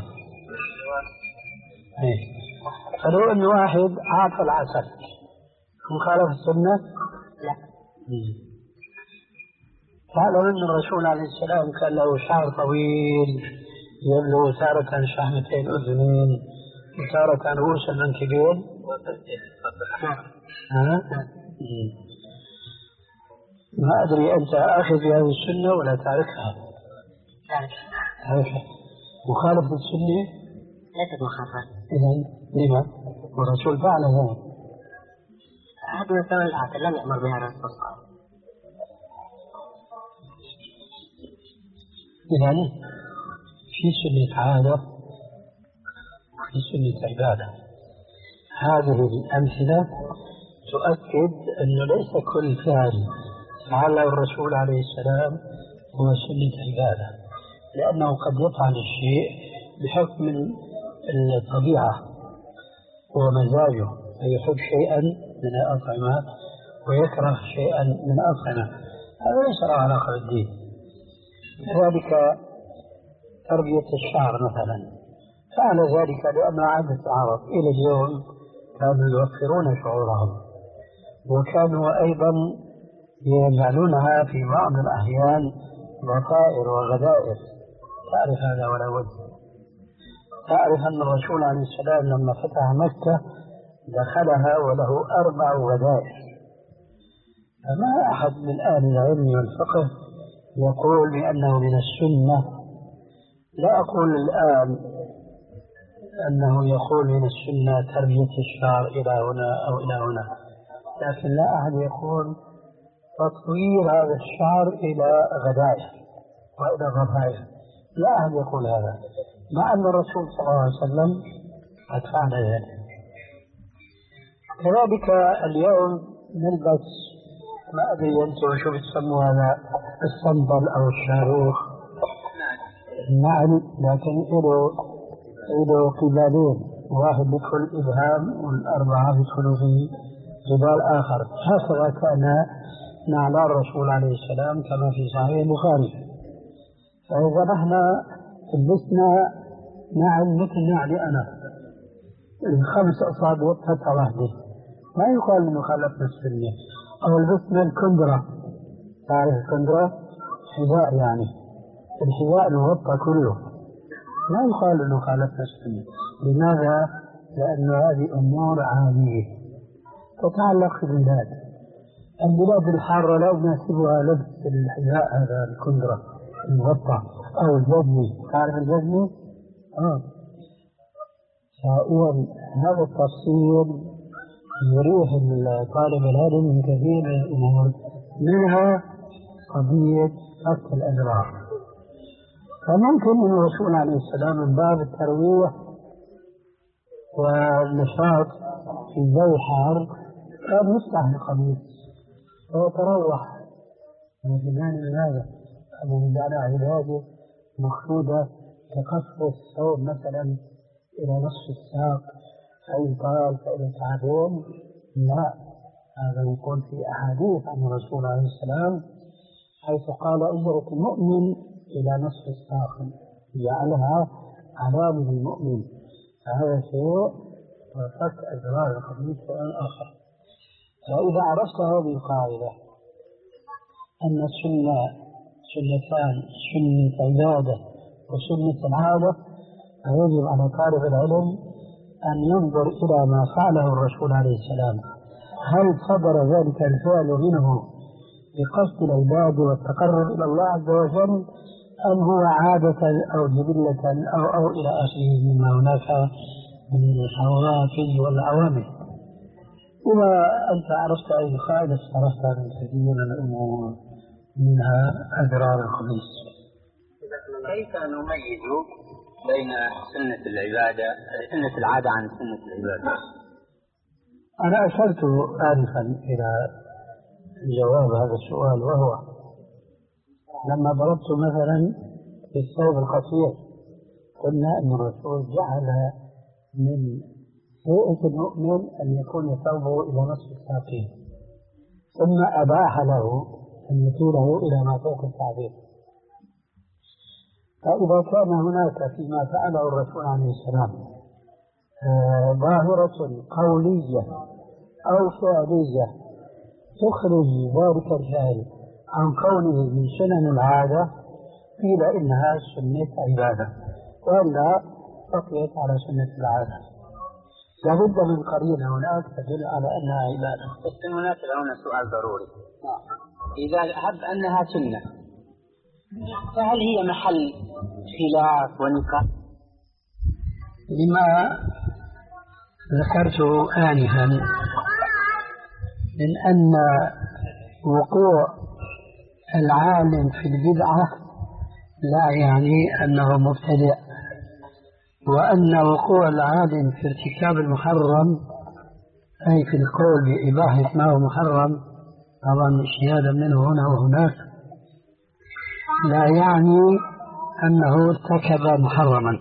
[SPEAKER 1] إيه. فلو أن واحد عاف العسل مخالف السنة؟
[SPEAKER 2] لا.
[SPEAKER 1] مم. تعلم أن الرسول عليه السلام كان له شعر طويل يبلغ تارة شحمتين أذنين وتارة رؤوس المنكبين. ها؟ ما أدري أنت آخذ بهذه السنة ولا تعرفها؟ تعرفها. مخالفة السنة؟
[SPEAKER 2] ليست مخالفة.
[SPEAKER 1] إذن لما؟ والرسول فعل ذلك.
[SPEAKER 2] هذا من سنن العادة لم يأمر بها الرسول صلى الله عليه وسلم.
[SPEAKER 1] إذن في سنة عادة وفي سنة عبادة. هذه الأمثلة تؤكد أنه ليس كل فعل فعله الرسول عليه السلام هو سنة عبادة، لأنه قد يفعل الشيء بحكم الطبيعة ومزاجه، فيحب شيئا من الأطعمة ويكره شيئا من الأطعمة، هذا ليس له علاقة بالدين. ذلك تربية الشعر مثلا فعل ذلك لأن عادة العرب إلى اليوم كانوا يوفرون شعورهم، وكانوا أيضا يجعلونها في بعض الأحيان بطائر وغدائر. تعرف هذا ولا بد. تعرف أن الرسول عليه السلام لما فتح مكة دخلها وله أربع غدائر، فما أحد من أهل العلم والفقه يقول بأنه من السنة. لا أقول الآن أنه يقول من السنة تربية الشعر إلى هنا أو إلى هنا، لكن لا أحد يقول تطوير هذا الشعر إلى غدائر وإلى ضفائر، لا أحد يقول هذا، مع أن الرسول صلى الله عليه وسلم قد فعل ذلك. كذلك اليوم نلبس ما أدري أنتم شو بتسموا هذا الصندل أو الشاروخ، نعم، لكن إله إله قبالين، واحد بكل إبهام والأربعة بيدخلوا في جبال آخر. هكذا كان نعلى الرسول عليه السلام كما في صحيح البخاري. فإذا نحن لبسنا نعل مثل نعلي أنا الخمس أصابع فتحة واحدة ما يقال إنه خالفنا السنة. أو لبسنا الكندرة، تعرف الكندرة؟ حذاء يعني الحذاء المغطى كله، ما يقال إنه خالفنا السنة. لماذا؟ لأن هذه أمور عادية تتعلق بالبلاد. البلاد الحارة لا يناسبها لبس الحذاء هذا الكندرة المغطى أو الجزمي. تعرف الجزمي؟ آه. فإذا هذا التفصيل يريح طالب العلم من كثير من الأمور، منها قضية فك الأذرع. فممكن أن الرسول عليه السلام من باب الترويح والنشاط في الجو الحار كان يفتح القميص ويتروح من من هذا أن يجعل علاجه مخفوضة كقصف الثوب مثلا إلى نصف الساق، فإن طال فإلى كعبين. لا، هذا يكون في أحاديث عن الرسول عليه السلام حيث قال أجرة المؤمن إلى نصف الساق، جعلها علامة المؤمن. فهذا شيء وفك أزرار القميص شيء آخر. فإذا عرفت هذه القاعدة أن السنة سنتان، سنة عبادة وسنة العادة، فيجب على طالب العلم أن ينظر إلى ما فعله الرسول عليه السلام، هل صدر ذلك الفعل منه بقصد العباد والتقرب إلى الله عز وجل، أم هو عادة أو جبلة أو, أو إلى آخره مما هناك من الحوافز والعوامل. وما أنت عرفت أي قاعدة صرفتها من كثير من الأمور منها أضرار الخبيث.
[SPEAKER 3] كيف نميز بين سنة العبادة سنة العادة عن سنة العبادة؟
[SPEAKER 1] أنا أشرت آنفا إلى جواب هذا السؤال، وهو لما ضربت مثلا في الثوب القصير قلنا أن الرسول جعل من هيئة المؤمن أن يكون ثوبه إلى نصف الساقين، ثم أباح له أن يطيله إلى ما فوق الكعبين. فإذا كان هناك فيما فعله الرسول عليه السلام آه ظاهرة قولية أو فعلية تخرج ذلك الفعل عن كونه من سنن العادة، قيل إنها سنة عبادة، وإلا بقيت على سنة العادة. لابد من قرينة هناك تدل على أنها عبادة.
[SPEAKER 3] بس هناك هنا سؤال ضروري، إذا هب أنها سنة فهل هي محل خلاف ونقاش؟
[SPEAKER 1] لما ذكرت آنفا من أن وقوع العالم في البدعة لا يعني أنه مبتدع، وأن وقوع العالم في ارتكاب المحرم أي في القول بإباحة ما هو محرم طبعا اجتهادا منه هنا وهناك لا يعني أنه ارتكب محرما.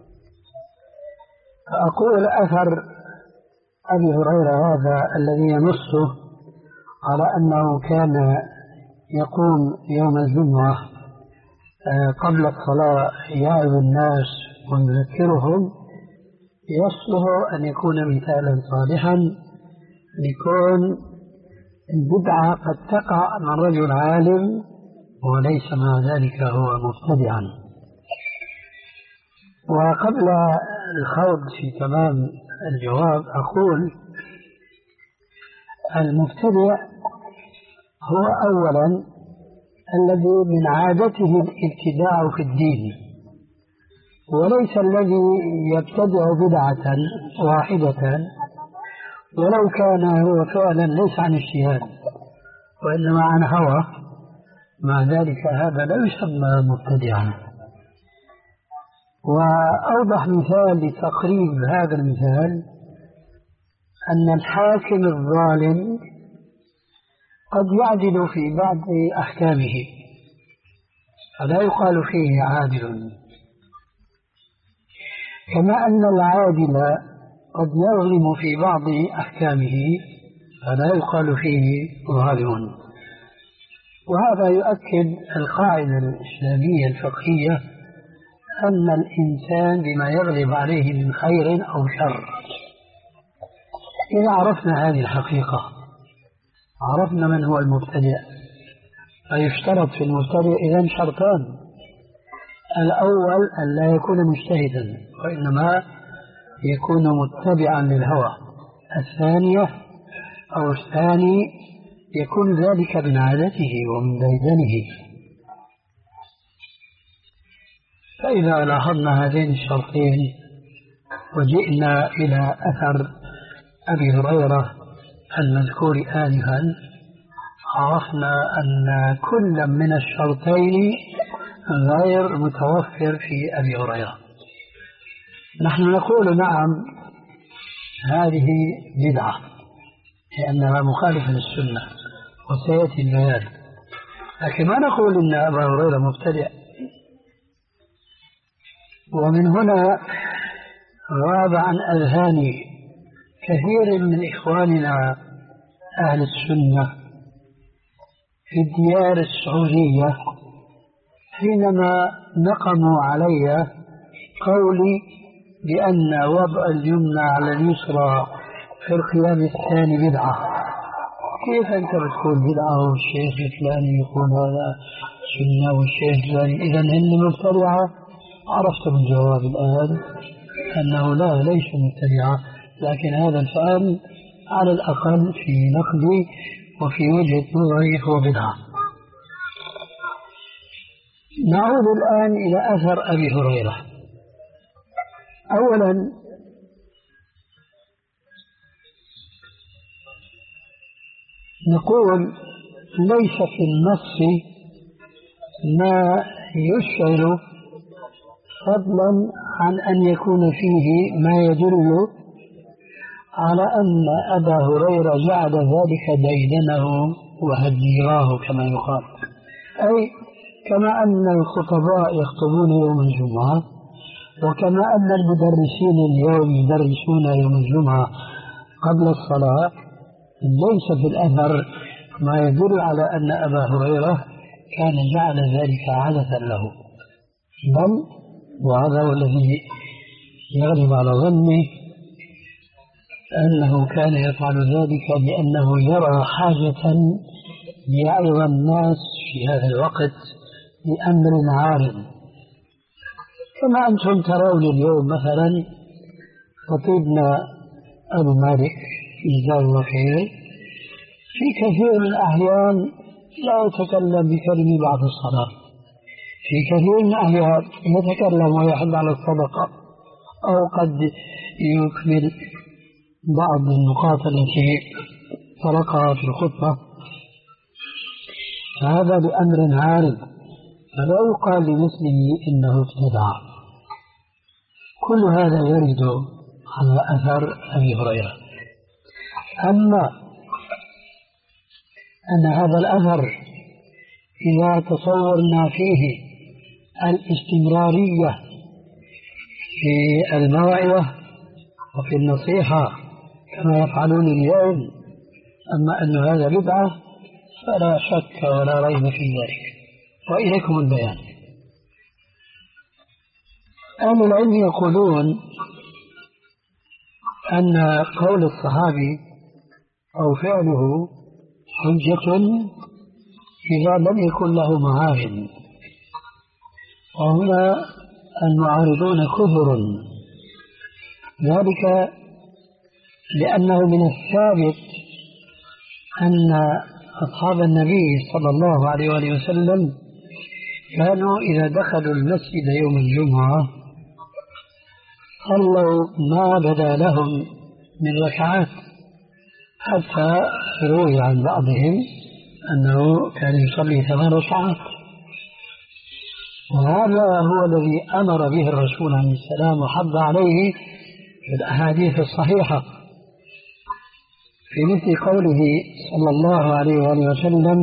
[SPEAKER 1] فأقول أثر أبي هريرة هذا الذي ينصه على أنه كان يقوم يوم الجمعة قبل الصلاة يعظ الناس ويذكرهم، يصلح أن يكون مثالا صالحا لكون البدعة قد تقع من رجل عالم وليس مع ذلك هو مبتدعا. وقبل الخوض في تمام الجواب أقول المبتدع هو أولا الذي من عادته الابتداع في الدين، وليس الذي يبتدع بدعة واحدة ولو كان هو فعلا ليس عن اجتهاد وإنما عن هوى، مع ذلك هذا لا يسمى مبتدعا. وأوضح مثال لتقريب هذا المثال أن الحاكم الظالم قد يعدل في بعض أحكامه فلا يقال فيه عادل، كما أن العادل قد يظلم في بعض أحكامه فلا يقال فيه ظالم. وهذا يؤكد القاعدة الإسلامية الفقهية أن الإنسان بما يغلب عليه من خير أو شر. إذا عرفنا هذه الحقيقة عرفنا من هو المبتدع، فيشترط في المبتدع إذن شرطان: الأول أن لا يكون مجتهدا وإنما يكون متبعا للهوى، الثانية أو الثاني يكون ذلك من عادته ومن ديدنه. فإذا لاحظنا هذين الشرطين وجئنا إلى أثر أبي هريرة المذكور آنفا عرفنا أن كل من الشرطين غير متوفر في أبي هريرة. نحن نقول نعم هذه بدعة لأنها مخالفة للسنة وسيأتي البيان، لكن ما نقول إن أبا هريرة مبتدع. ومن هنا غاب عن أذهان كثير من إخواننا أهل السنة في الديار السعودية حينما نقموا علي قولي بأن وضع اليمنى على اليسرى في القيام الثاني بدعة. كيف أنت بتقول بدعة والشيخ الفلاني يقول هذا سنة والشيخ الفلاني إذن هن مبتدعة؟ عرفت بالجواب الآن أنه لا ليس مبتدعا، لكن هذا الفعل على الأقل في نقدي وفي وجهة نظري هو بدعة. نعود الآن إلى أثر أبي هريرة. أولا نقول ليس في النص ما يشعر فضلا عن أن يكون فيه ما يدل على أن أبا هريرة جعل ذلك ديدنه وهجيراه كما يقال، أي كما أن الخطباء يخطبون يوم الجمعة وكما أن المدرسين اليوم يدرسون يوم الجمعة قبل الصلاة، ليس في الأثر ما يدل على أن أبا هريرة كان جعل ذلك عادة له، بل وهذا هو الذي يغلب على ظني أنه كان يفعل ذلك لأنه يرى حاجة ليعظ الناس في هذا الوقت بأمر عارض، كما أنتم ترون اليوم مثلا خطيبنا أبو مالك جزاه الله خير في كثير من الأحيان لا يتكلم بكلمة بعد الصلاة، في كثير من الأحيان يتكلم ويحض على الصدقة أو قد يكمل بعض النقاط التي طرقها في الخطبة، هذا بأمر عارض فلا يقال لمثله إنه ابتدع. كل هذا يرد على أثر أبي هريرة. أما أن هذا الأثر إذا تصورنا فيه الاستمرارية في الموعظة وفي النصيحة كما يفعلون اليوم، أما أن هذا بدعة فلا شك ولا ريب في ذلك. وإليكم البيان. أهل العلم يقولون أن قول الصحابي أو فعله حجة إذا لم يكن له معارض، وهنا المعارضون كثر، ذلك لأنه من الثابت أن أصحاب النبي صلى الله عليه وآله وسلم كانوا إذا دخلوا المسجد يوم الجمعة صلوا ما بدا لهم من ركعات، حتى روي عن بعضهم أنه كان يصلي ثمان ركعات، وهذا هو الذي أمر به الرسول عليه السلام وحض عليه في الأحاديث الصحيحة، في مثل قوله صلى الله عليه وآله وسلم: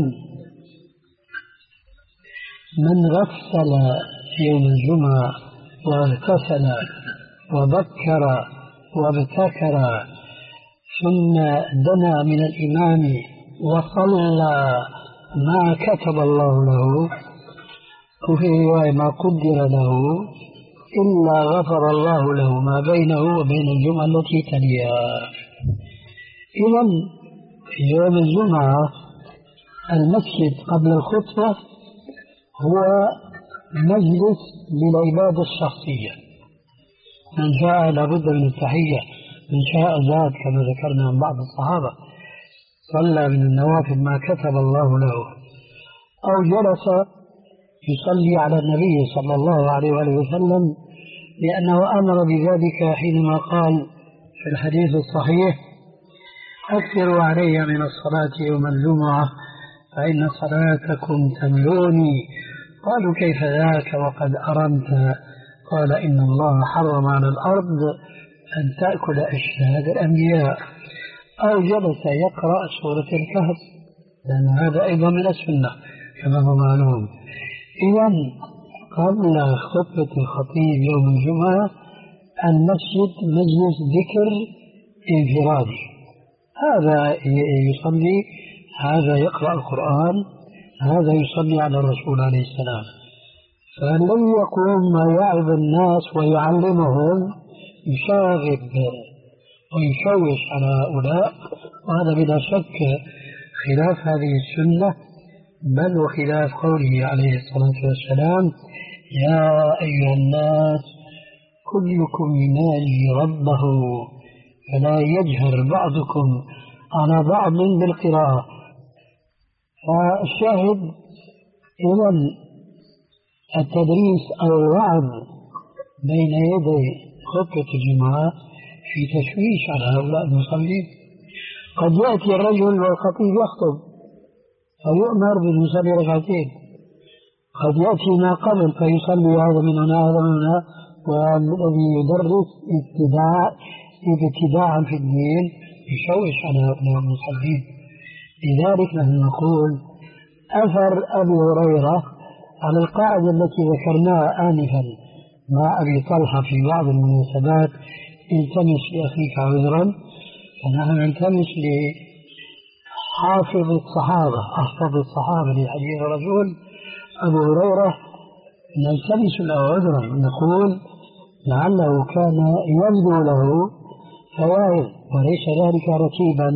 [SPEAKER 1] من غسل يوم الجمعة واغتسل وبكر وابتكر ثم دنا من الإمام وصلى ما كتب الله له، وفي رواية ما قدر له، إلا غفر الله له ما بينه وبين الجمعة التي تليها. إذن في يوم الجمعة المسجد قبل الخطبة هو مجلس للعبادة الشخصية، من شاء لابد من التحية، من شاء زاد كما ذكرنا عن بعض الصحابة صلى من النوافل ما كتب الله له، أو جلس يصلي على النبي صلى الله عليه وآله وسلم، لأنه أمر بذلك حينما قال في الحديث الصحيح: أكثروا علي من الصلاة يوم الجمعة فإن صلاتكم تملوني. قالوا: كيف ذاك وقد أرمت؟ قال: إن الله حرم على الأرض أن تأكل أجساد الأنبياء. أو جلس يقرأ سورة الكهف، لأن هذا أيضا من السنة كما هو معلوم. إذن قبل خطبة الخطيب يوم الجمعة المسجد مجلس ذكر انفرادي، هذا يصلي، هذا يقرأ القرآن، هذا يصلي على الرسول عليه السلام، فلم يقوم ما يعظ الناس ويعلمهم يشاغب ويشوش على هؤلاء، وهذا بلا شك خلاف هذه السنة، بل وخلاف قوله عليه الصلاة والسلام: يا أيها الناس كلكم ينادي ربه فلا يجهر بعضكم على بعض بالقراءة. فالشاهد إذا التدريس أو الوعظ بين يدي خطبة الجمعة في تشويش على هؤلاء المصلين. قد يأتي الرجل والخطيب يخطب فيؤمر بالمصلي ركعتين، قد يأتي ما قبل فيصلي هذا من هنا هذا من هنا، والذي يدرس ابتداع ابتداعا في الدين يشوش على هؤلاء المصلين. لذلك نحن نقول أثر أبي هريرة على القاعدة التي ذكرناها آنفا مع أبي طلحة في بعض المناسبات: التمس لأخيك عذرا، فنحن نلتمس لحافظ الصحابة أحفظ الصحابة لحديث الرسول أبو هريرة، نلتمس له عذرا، نقول لعله كان يبدو له فوائد وليس ذلك رتيبا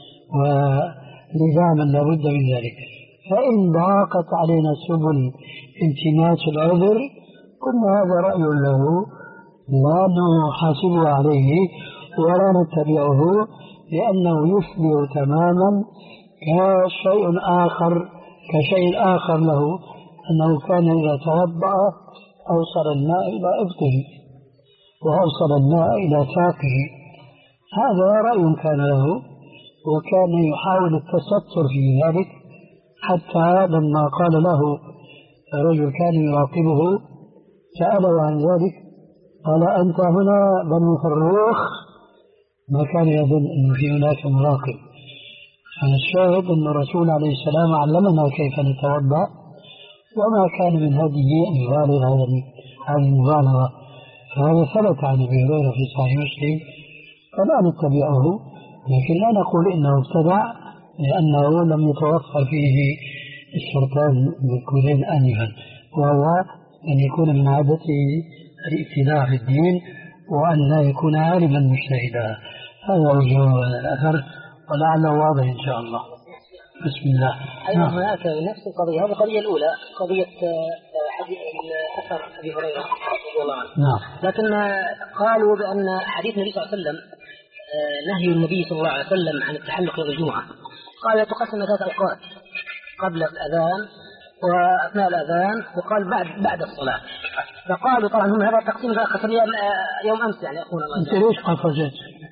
[SPEAKER 1] ولزاما لابد من ذلك. فإن ضاقت علينا سبل التماس العذر قلنا هذا رأي له لا نحاسبه عليه ولا نتبعه، لأنه يشبه تماما كشيء آخر كشيء آخر له أنه كان إذا توضأ أوصل الماء إلى إبطه وأوصل الماء إلى ساقه. هذا رأي كان له وكان يحاول التستر في ذلك، حتى لما قال له رجل كان يراقبه سأله عن ذلك قال: أنت هنا بنو فروخ؟ ما كان يظن أن في هناك مراقب. فالشاهد أن الرسول عليه السلام علمنا كيف نتوضأ، وما كان من هديه أن يبالغ هذه المبالغة. فهذا ثبت عن أبي هريرة في صحيح مسلم فلا نتبعه، لكن لا نقول إنه ابتدع لأنه لم يتوفر فيه الشرطان المذكورين آنفا، وهو أن يكون من عادته الابتداع في الدين وأن لا يكون عالما مجتهدا. هذا هو الجواب عن الأثر ولعله واضح إن شاء الله. بسم الله.
[SPEAKER 2] أيضا هناك نفس القضية، هذه القضية الأولى قضية حديث أثر أبي هريرة رضي الله عنه.
[SPEAKER 1] نعم.
[SPEAKER 2] لكن قالوا بأن حديث النبي صلى الله عليه وسلم نهي النبي صلى الله عليه وسلم عن التحلق يوم الجمعة، قال تقسم ثلاث أوقات: قبل الأذان وأثناء الأذان وقال بعد بعد الصلاة. فقالوا طبعا هم هذا التقسيم ذا قسم يوم أمس يعني يقول الله.
[SPEAKER 1] أنت ليش قفزت؟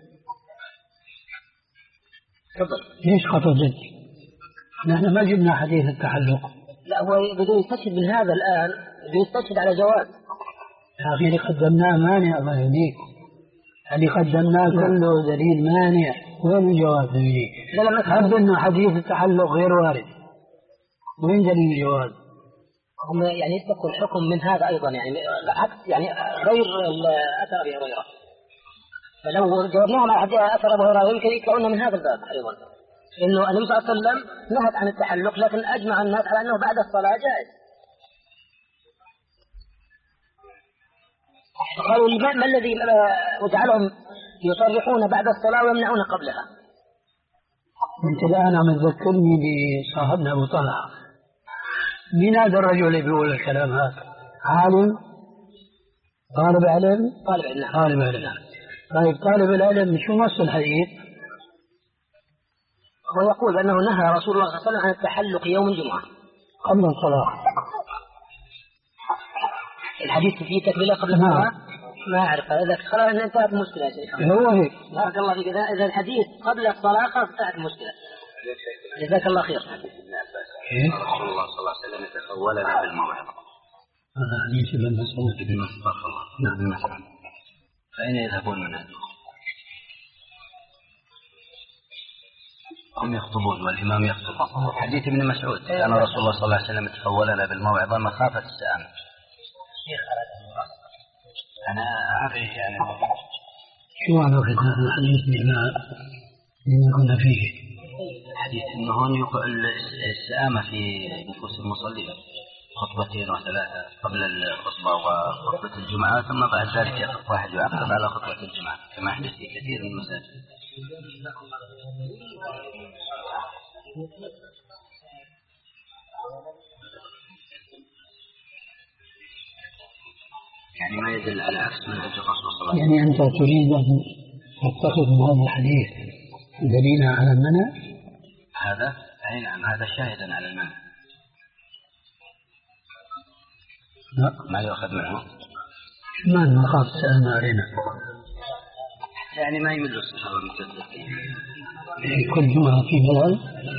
[SPEAKER 2] تفضل.
[SPEAKER 1] ليش قفزت؟ نحن ما جبنا حديث التحلق.
[SPEAKER 2] لا هو بده يستشهد من هذا الآن، بده يستشهد على جواز.
[SPEAKER 1] يا أخي اللي قدمناه مانع الله يهديك، اللي قدمناه كله دليل مانع، وين الجواز دليل؟ هب إنه حديث التحلق غير وارد، وين دليل الجواز؟
[SPEAKER 2] هم يعني يستقوا الحكم من هذا أيضا، يعني يعني غير أثر أبي هريرة. فلو جاوبناهم على أثر أبي هريرة يمكن يطلعون من هذا الباب أيضا، إنه النبي صلى الله عليه وسلم نهت عن التحلق لكن أجمع الناس على أنه بعد الصلاة جائز. قالوا ما الذي وجعلهم يصرحون بعد الصلاة ويمنعون قبلها؟
[SPEAKER 1] أنت الآن عم تذكرني بصاحبنا أبو طلحة. مين هذا الرجل اللي بيقول الكلام هذا؟ عالم؟ طالب علم؟
[SPEAKER 2] طالب علم.
[SPEAKER 1] طالب علم. طيب طالب العلم شو نص الحديث؟
[SPEAKER 2] هو يقول أنه نهى رسول الله صلى الله عليه وسلم عن التحلق يوم الجمعة
[SPEAKER 1] قبل الصلاة.
[SPEAKER 2] الحديث فيه تكبيرة قبل الصلاة؟ ما أعرف. إذا خلاص انتهت المشكلة يا شيخ.
[SPEAKER 1] هو هيك.
[SPEAKER 2] بارك الله فيك. إذا الحديث قبل الصلاة خلاص انتهت المشكلة. جزاك الله خير.
[SPEAKER 3] رسول الله صلى الله عليه وسلم يتخول لنا بالموعظة.
[SPEAKER 1] هذا حديث ابن مسعود.
[SPEAKER 3] ابن مسعود. نعم ابن مسعود. فأين يذهبون من هذا؟ هم يخطبون والإمام يخطب. حديث ابن مسعود كان رسول الله صلى الله عليه وسلم يتخول لنا بالموعظة مخافة السآمة. أنا أعرف يعني
[SPEAKER 1] شو علاقة هذا الحديث بما بما كنا فيه؟
[SPEAKER 3] حديث أنه هون يقول السآمة في نفوس المصلين خطبتين وثلاثة قبل الخطبة وخطبة الجمعة، ثم بعد ذلك يقف واحد يعقب على خطبة الجمعة كما يحدث في كثير من المساجد. يعني يعني ما يدل على عكس منهج الرسول صلى الله عليه وسلم.
[SPEAKER 1] يعني أنت تريد أن تتخذ من هذا الحديث دليلا على المنع؟
[SPEAKER 3] هذا أي نعم، هذا شاهدا على المنع.
[SPEAKER 1] لا
[SPEAKER 3] ما يؤخذ منه.
[SPEAKER 1] ما المخاف سألنا علينا
[SPEAKER 3] يعني ما يمل الصحابة مثل
[SPEAKER 1] كل جمعة في ملل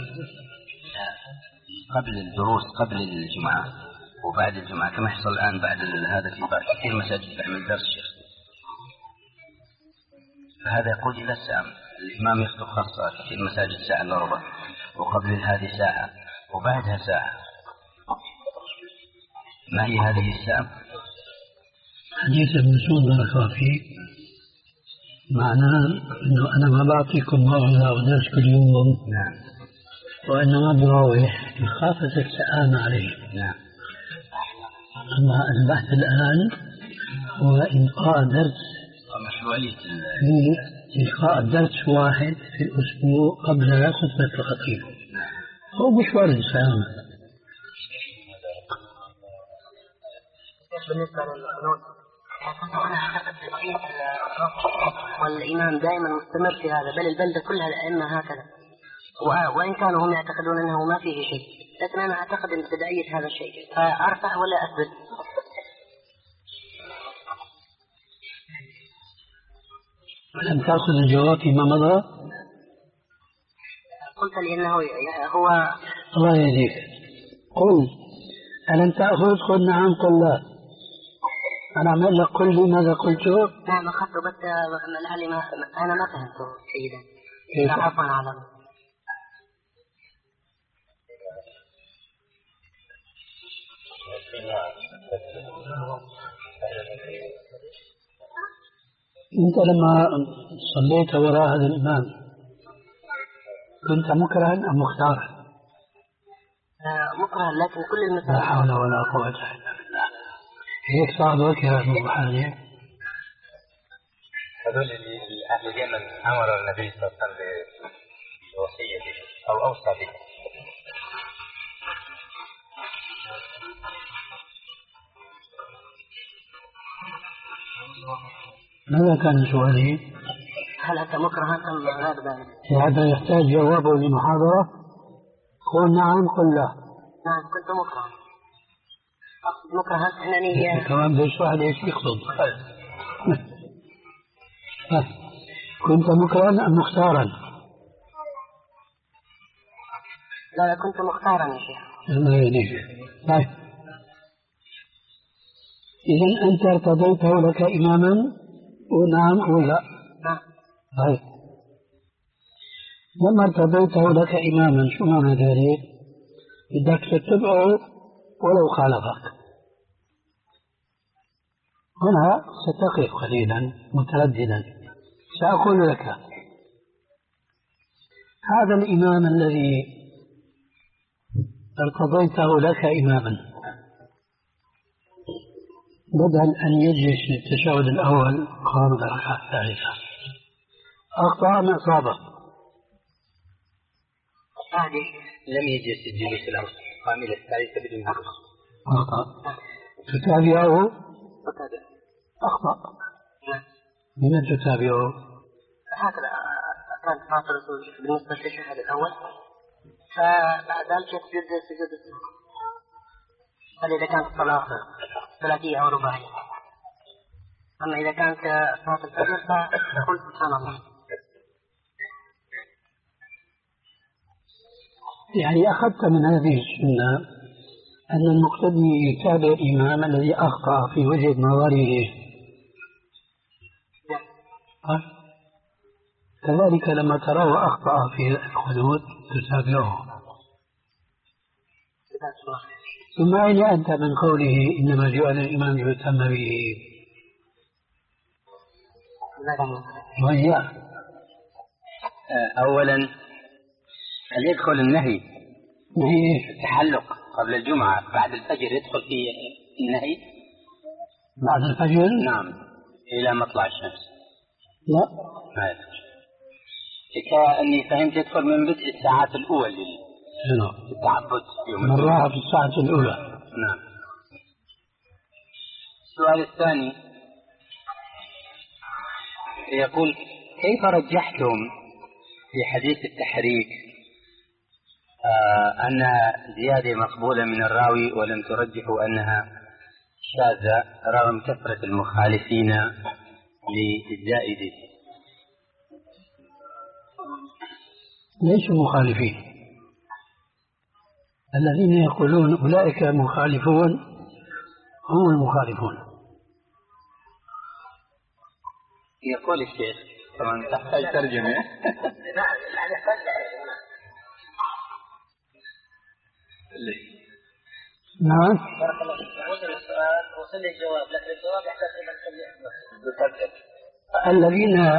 [SPEAKER 3] قبل الدروس قبل الجمعة وبعد الجمعة، كما يحصل الآن بعد هذا في كثير مساجد تعمل درس شيخ، فهذا يقود إلى الساعة. الإمام يخطب خاصة في المساجد ساعة إلا ربع، وقبل هذه ساعة وبعدها ساعة. ما هي هذه الساعة؟
[SPEAKER 1] حديث ابن مسعود بارك الله فيك معناه أنه أنا ما بعطيكم موعظة أو درس كل يوم.
[SPEAKER 3] نعم.
[SPEAKER 1] وإنما بروح مخافة السآمة عليه.
[SPEAKER 3] نعم.
[SPEAKER 1] أما البحث الآن هو إلقاء درس
[SPEAKER 3] مشروعية
[SPEAKER 1] إلقاء درس واحد في الأسبوع قبل خطبة الخطيب. هو مش وارد السآمة.
[SPEAKER 2] بالنسبة للقنوت أنا أعتقد تدريس والإمام دائما مستمر في هذا، بل البلدة كلها الأئمة هكذا، وإن كانوا هم يعتقدون أنه ما فيه شيء، لكن أنا أعتقد أن تدعية هذا الشيء، فأرفع ولا أثبت؟
[SPEAKER 1] لم تأخذ الجواب فيما مضى؟
[SPEAKER 2] قلت لأنه هو
[SPEAKER 1] الله يهديك، قل ألم تأخذ؟ قل نعم قل لا. أنا أعمل لك قل لي ماذا قلته؟
[SPEAKER 2] نعم أخذته، بس لعلي ما أنا ما فهمته جيدا. عفوا على
[SPEAKER 1] أنت لما صليت وراء هذا الإمام كنت مكرها أم مختارا؟
[SPEAKER 2] مكرها، لكن كل المسائل
[SPEAKER 1] لا حول ولا قوة إلا بالله. هيك صعب وكذا المحاضرة.
[SPEAKER 4] هذول أهل اليمن أمر النبي صلى الله عليه وسلم بوصية أو أوصى به.
[SPEAKER 1] ماذا كان سؤالي؟
[SPEAKER 2] هل أنت مكرها أم غير ذلك؟
[SPEAKER 1] هذا يحتاج جوابه لمحاضرة. قل نعم قل لا.
[SPEAKER 2] نعم كنت مكرها. مكرها أنني
[SPEAKER 1] كمان بيشرح لي ايش يقصد. كنت مكرها أم مختارا؟
[SPEAKER 2] لا لا كنت مختارا يا شيخ.
[SPEAKER 1] الله يهديك. طيب إذا أنت ارتضيته لك إماما ونعم ولا؟
[SPEAKER 2] نعم.
[SPEAKER 1] طيب لما ارتضيته لك إماما شو معنى ذلك؟ بدك تتبعه ولو خالفك. هنا ستقف قليلا مترددا. سأقول لك هذا الإمام الذي ارتضيته لك إماما بدل أن يجلس للتشهد الأول قام بالركعة الثالثة، أخطأ أم أصاب؟
[SPEAKER 3] لم يجلس الجلوس الأول، قام إلى الثالثة بدون أخطأ.
[SPEAKER 1] أخطأ. تتابعه؟ أخطأ. لماذا تتابعه؟
[SPEAKER 2] هكذا كانت صلاة الرسول بالنسبة للتشهد الأول، فبعد ذلك يسجد سجود السهو. فإذا كانت الصلاة ثلاثية أو رباعية، أما إذا كانت صلاة الفجر فقل سبحان الله.
[SPEAKER 1] يعني أخذت من هذه السنة أن المقتدي يتابع الإمام الذي أخطأ في وجهة نظره. كذلك لما تراه أخطأ في الحدود تتابعه. ثم أين أنت من قوله إنما جعل الإمام يهتم به؟ وهي
[SPEAKER 3] أولا هل يدخل النهي
[SPEAKER 1] نهي
[SPEAKER 3] التحلق قبل الجمعة بعد الفجر يدخل في النهي
[SPEAKER 1] بعد الفجر؟
[SPEAKER 3] نعم إلى مطلع الشمس.
[SPEAKER 1] لا
[SPEAKER 3] ما يدخل. كأني فهمت يدخل من بدء الساعات الأولى للتعبد يوم
[SPEAKER 1] من راح في الساعة الأولى.
[SPEAKER 3] نعم. السؤال الثاني يقول: كيف رجحتم في حديث التحريك آه أنها زيادة مقبولة من الراوي ولم ترجحوا أنها شاذة رغم كثرة المخالفين للزائدة؟
[SPEAKER 1] ليسوا مخالفين، الذين يقولون أولئك مخالفون هم المخالفون.
[SPEAKER 3] يقول الشيخ طبعا تحتاج ترجمة.
[SPEAKER 1] نعم.
[SPEAKER 2] وصل السؤال وصل الجواب، لكن الجواب يحتاج إلى
[SPEAKER 1] الذين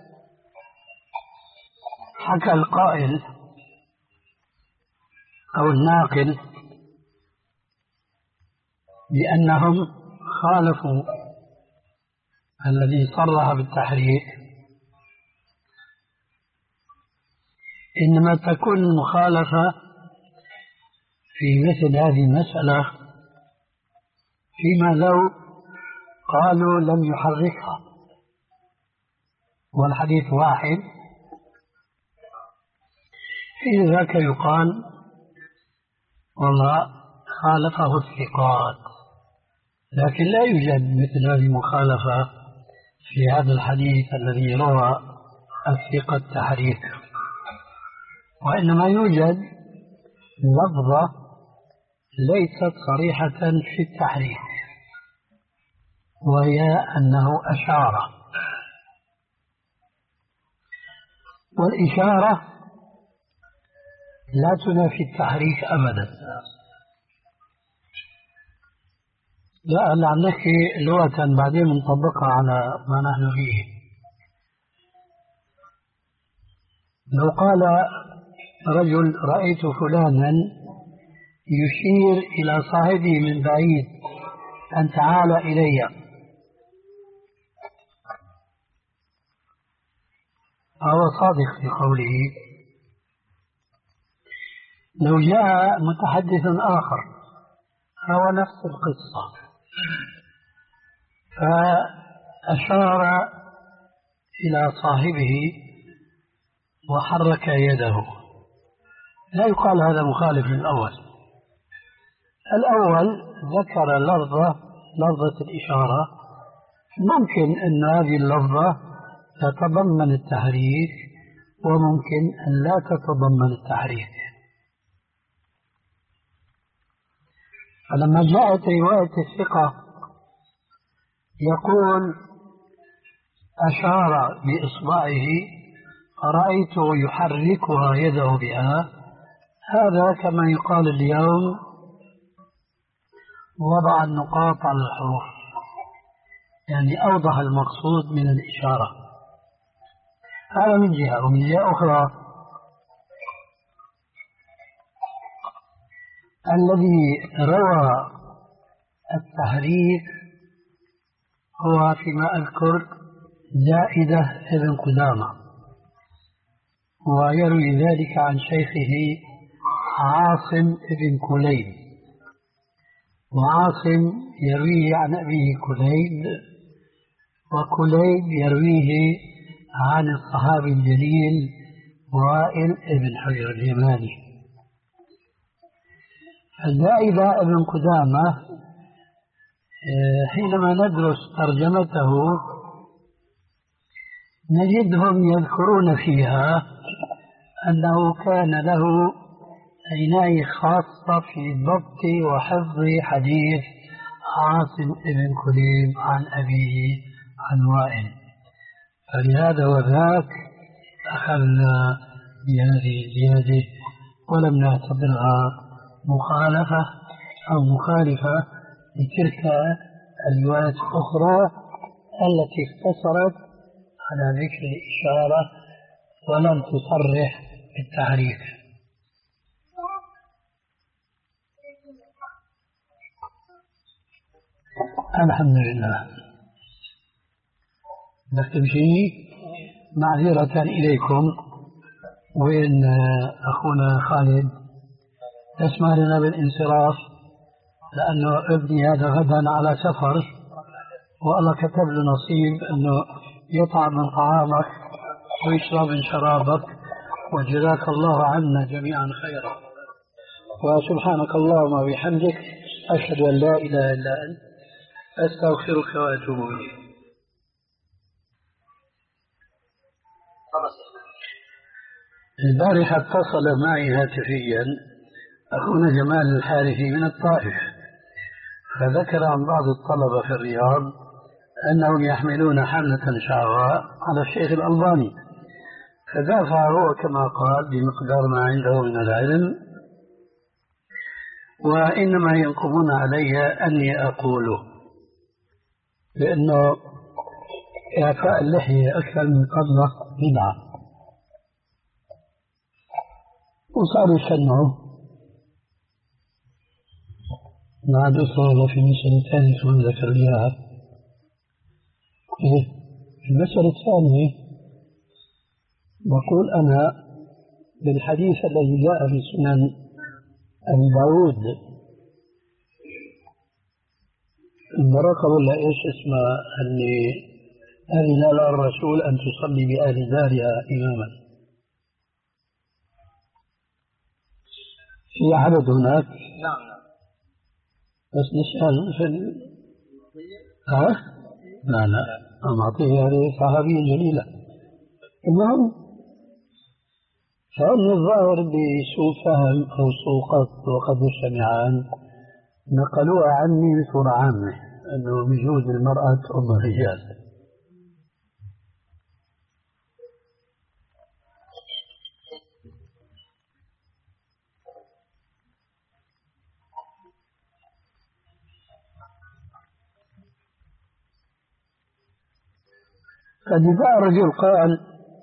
[SPEAKER 1] حكى القائل أو الناقل بأنهم خالفوا الذي صرح بالتحريك، إنما تكون المخالفة في مثل هذه المسألة فيما لو قالوا لم يحركها والحديث واحد، في ذاك يقال والله خالفه الثقات، لكن لا يوجد مثل هذه المخالفة في هذا الحديث الذي روى الثقة التحريك، وإنما يوجد لفظة ليست صريحة في التحريك، وهي أنه أشار، والإشارة لا تنافي التحريك أبدا. لا لعل نحكي لغة بعدين نطبقها على ما نحن فيه. لو قال رجل رأيت فلانا يشير إلى صاحبه من بعيد أن تعال إلي، هو صادق في قوله. لو جاء متحدث آخر هو نفس القصة فأشار إلى صاحبه وحرك يده، لا يقال هذا مخالف للأول. الأول ذكر لفظة لفظة الإشارة، ممكن أن هذه اللفظة تتضمن التحريك وممكن أن لا تتضمن التحريك. فلما جاءت رواية الثقة يقول أشار بإصبعه رأيته يحركها يده بها، هذا كما يقال اليوم وضع النقاط على الحروف، يعني أوضح المقصود من الإشارة. هذا من جهة. ومن جهة أخرى الذي روى التحريك هو فيما أذكر زائدة ابن قدامة، ويروي ذلك عن شيخه عاصم ابن كليب، وعاصم يرويه عن أبيه كليب، وكليب يرويه عن الصحابي الجليل وائل ابن حجر اليماني. فزائدة ابن قدامة حينما ندرس ترجمته نجدهم يذكرون فيها أنه كان له عناية خاصة في ضبط وحفظ حديث عاصم ابن كليب عن أبيه عن وائل، فلهذا وذاك أخذنا بهذه الزيادة ولم نعتبرها مخالفة أو مخالفة لتلك الروايات الأخرى التي اقتصرت على ذكر الإشارة ولم تصرح بالتحريك. الحمد لله. نختم شيء معذرة إليكم، وين أخونا خالد تسمح لنا بالانصراف لأنه ابني هذا غدا على سفر والله كتب له نصيب أنه يطعم من طعامك ويشرب من شرابك، وجزاك الله عنا جميعا خيرا. وسبحانك اللهم وبحمدك، أشهد أن لا إله إلا أنت، أستغفرك وأتوب إليك. البارحة اتصل معي هاتفيا أخونا جمال الحارثي من الطائف، فذكر عن بعض الطلبة في الرياض أنهم يحملون حملة شعواء على الشيخ الألباني، فدافع هو كما قال بمقدار ما عنده من العلم، وإنما ينقمون علي أني أقوله، لأنه إعفاء اللحية أكثر من قبضة بدعة، وصاروا يشنعوا. بعد أسرة في مسألة ثانية كما ذكر لها. المسألة الثانية بقول أنا بالحديث الذي جاء في سنن أبي داود المراقب ولا إيش اسمه، أني أذن لها الرسول أن تصلي بأهل دارها إماما، في عدد هناك.
[SPEAKER 3] نعم
[SPEAKER 1] بس نسأل في ال... ها؟ لا لا أعطيه هذه صحابية جليلة. المهم فإن الظاهر بسوء فهم أو سوء قصد وقد سمعان نقلوها عني بصورة عامة أنه بجوز المرأة أم الرجال. قد جاء رجل قال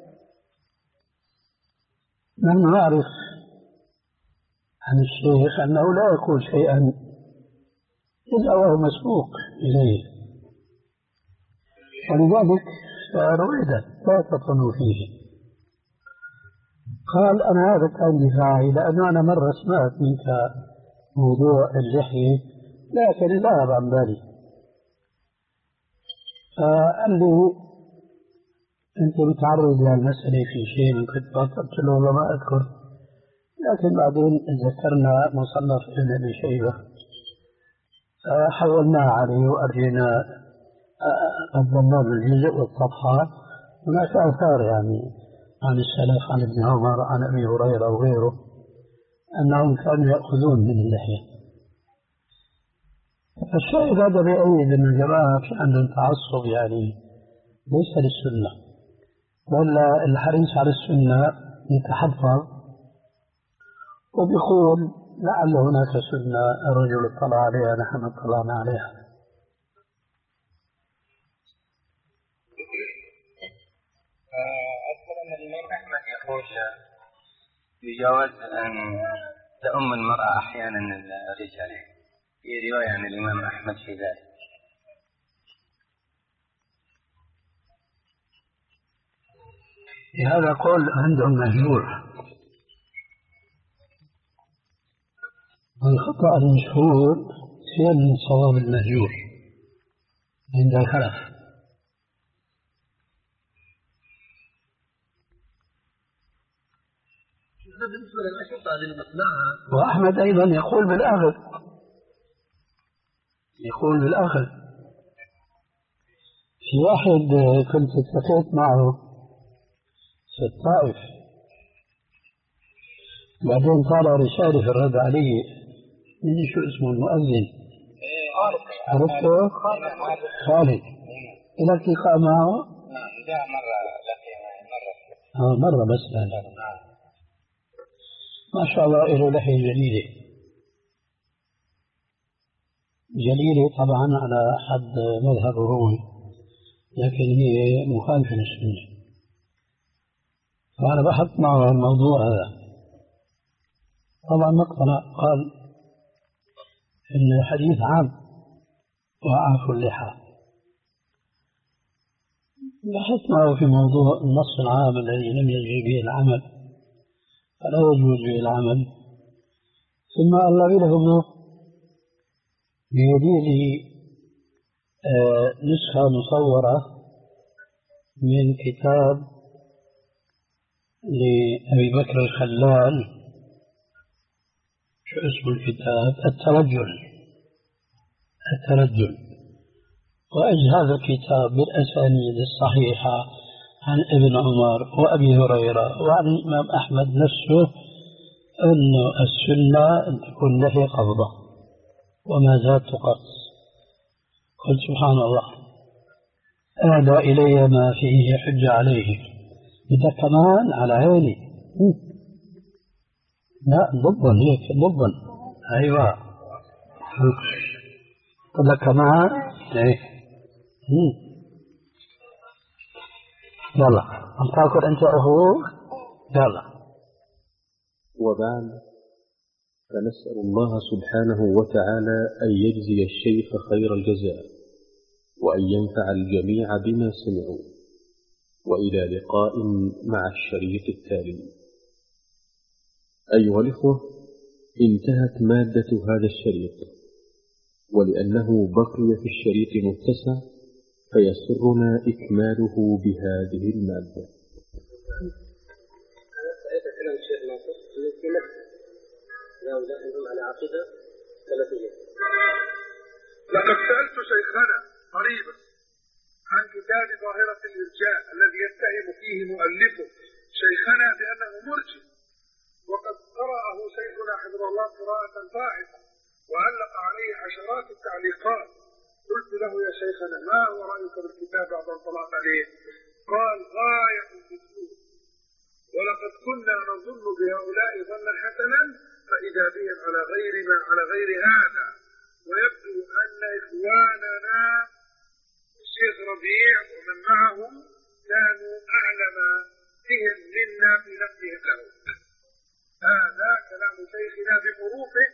[SPEAKER 1] نحن نعرف عن الشيخ أنه لا يقول شيئا إلا وهو مسبوق إليه، ولذلك رويدا لا تطنوا فيه. قال أنا هذا كان دفاعي، لأنه أنا مرة سمعت منك موضوع اللحية لكن لا أرى عن بالي، فقال لي أنت متعرض للمسألة في شيء كنت قلت له والله ما أذكر، لكن بعدين ذكرنا مصنف ابن أبي شيبة حولنا عليه وأرجينا قدمنا له الجزء والصفحات. هناك آثار يعني عن السلف عن ابن عمر عن أبي هريرة وغيره أنهم كانوا يأخذون من اللحية. فالشاهد هذا بيؤيد أن الجماعة في عندهم تعصب يعني ليس للسنة، بل الحريص على السنة يتحفظ وبيقول لعل هناك سنة الرجل اطلع عليها نحن اطلعنا عليها.
[SPEAKER 3] أذكر أن الإمام أحمد يقول يجاوز أن تأم المرأة أحيانا الرجال، في رواية عن الإمام أحمد في ذلك.
[SPEAKER 1] هذا قول عندهم مهجور، الخطأ المشهور خير من صواب المهجور عند الخلف. وأحمد أيضا يقول بالأخذ، يقول بالأخذ. في واحد كنت التقيت معه في الطائف، بعدين طالع رسالة في الرد علي من شو اسمه المؤذن، عرفته؟ خالد. إلى التقاء معه؟
[SPEAKER 3] نعم جاء مرة لقي مرة
[SPEAKER 1] آه مرة بس لا. ما شاء الله له لحية جليلة جليلة طبعا على حد مذهب الروي، لكن هي مخالفة للسنة. فأنا بحث معه الموضوع هذا، طبعا ما اقتنع، قال إن الحديث عام وأعفوا اللحى. بحث معه في موضوع النص العام الذي لم يجري به العمل فلا يجوز به العمل، ثم الله له بيديه آه نسخة مصورة من كتاب لأبي بكر الخلال، شو اسم الكتاب؟ الترجل. الترجل. وأجل هذا الكتاب بالأسانيد الصحيحة عن ابن عمر وأبي هريرة وعن الإمام أحمد نفسه أن السنة أن تكون له قبضة وما زاد تقص. قلت سبحان الله، أهدى إلي ما فيه حج عليه. إذا كمان على عيني لا ضبا هيك ضبا. أيوة إذا كمان إيه يلا أنتاكل أنت أخوه يلا.
[SPEAKER 5] وبعد، فنسأل الله سبحانه وتعالى أن يجزي الشيخ خير الجزاء وأن ينفع الجميع بما سمعوا، وإلى لقاء مع الشريط التالي. أيها الإخوة، انتهت مادة هذا الشريط، ولأنه بقي في الشريط متسع فيسرنا إكماله بهذه المادة.
[SPEAKER 6] لقد سألت شيخنا قريبا عن كتاب ظاهرة الإرجاء الذي يتهم فيه مؤلفه شيخنا بأنه مرجئ، وقد قرأه شيخنا حفظه الله قراءة فاحشة وعلق عليه عشرات التعليقات. قلت له يا شيخنا ما هو رأيك بالكتاب بعد ان طلعت عليه؟ قال غاية الدستور، ولقد كنا نظن بهؤلاء ظنا حسنا فإذا بهم على غير ما على غير هذا، ويبدو أن إخواننا الشيخ ربيع ومن معهم كانوا أعلم بهم منا في نفسهم له. هذا كلام شيخنا بحروفه،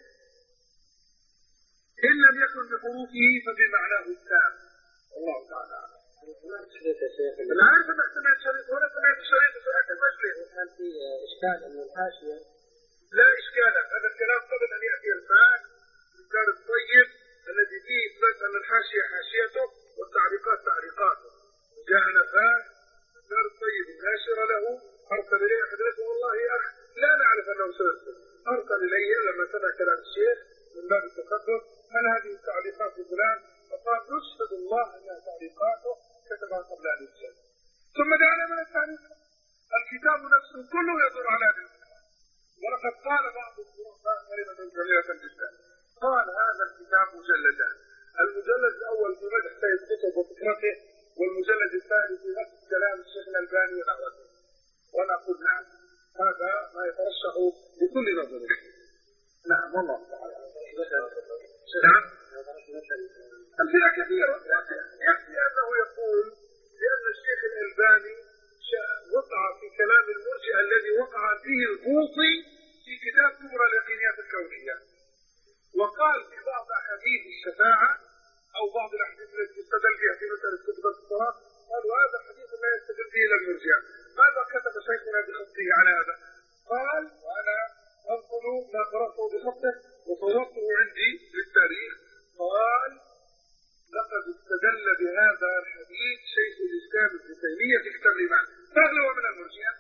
[SPEAKER 6] إن لم يكن بحروفه فبمعناه التام. الله تعالى لا أعرف أن أحتمال شريط ولا سمعت الشريط في آخر المجلس.
[SPEAKER 2] هل في إشكال أن الحاشية؟
[SPEAKER 6] لا إشكال، هذا الكلام قبل أن يأتي الفاء الإنسان الطيب الذي فيه إثبات أن الحاشية حاشيته والتعليقات تعليقاته. جاءنا فاء الإنسان الطيب الناشر له أرسل إليه حضرته والله يا أخ لا نعرف أنه سيرسل، أرسل إلي لما سمع كلام الشيخ من باب التقدم هل هذه التعليقات لفلان؟ فقال نشهد الله أنها تعليقاته كتبها قبل أن يسجل. ثم دعنا من التعليقات. الكتاب نفسه كله يدور على هذا الكتاب. ولقد قال بعض الظروفاء كلمة جميلة جدا، قال هذا الكتاب مجلدان، المجلد الأول في مدح سيد قطب وفكرته، والمجلد الثاني في نفس كلام الشيخ الألباني ودعوته. وأنا أقول نعم، هذا ما يترشح بكل نظر. نعم والله تعالى. نعم أمثلة كثيرة. يكفي أنه يقول بأن الشيخ الألباني وقع في كلام المرجئة الذي وقع فيه البوطي في كتاب كبرى اليقينيات الكونية، وقال في بعض أحاديث الشفاعة أو بعض الأحاديث التي يستدل بها في مسألة كتب الصلاة، قالوا هذا حديث لا يستدل به إلا المرجئة. ماذا كتب شيخنا بخطه على هذا؟ قال، وأنا أنقل ما قرأته بخطه وصورته عندي للتاريخ، قال لقد استدل بهذا الحديث شيخ الإسلام ابن تيمية في كتاب الإيمان، فهل هو من المرجئة؟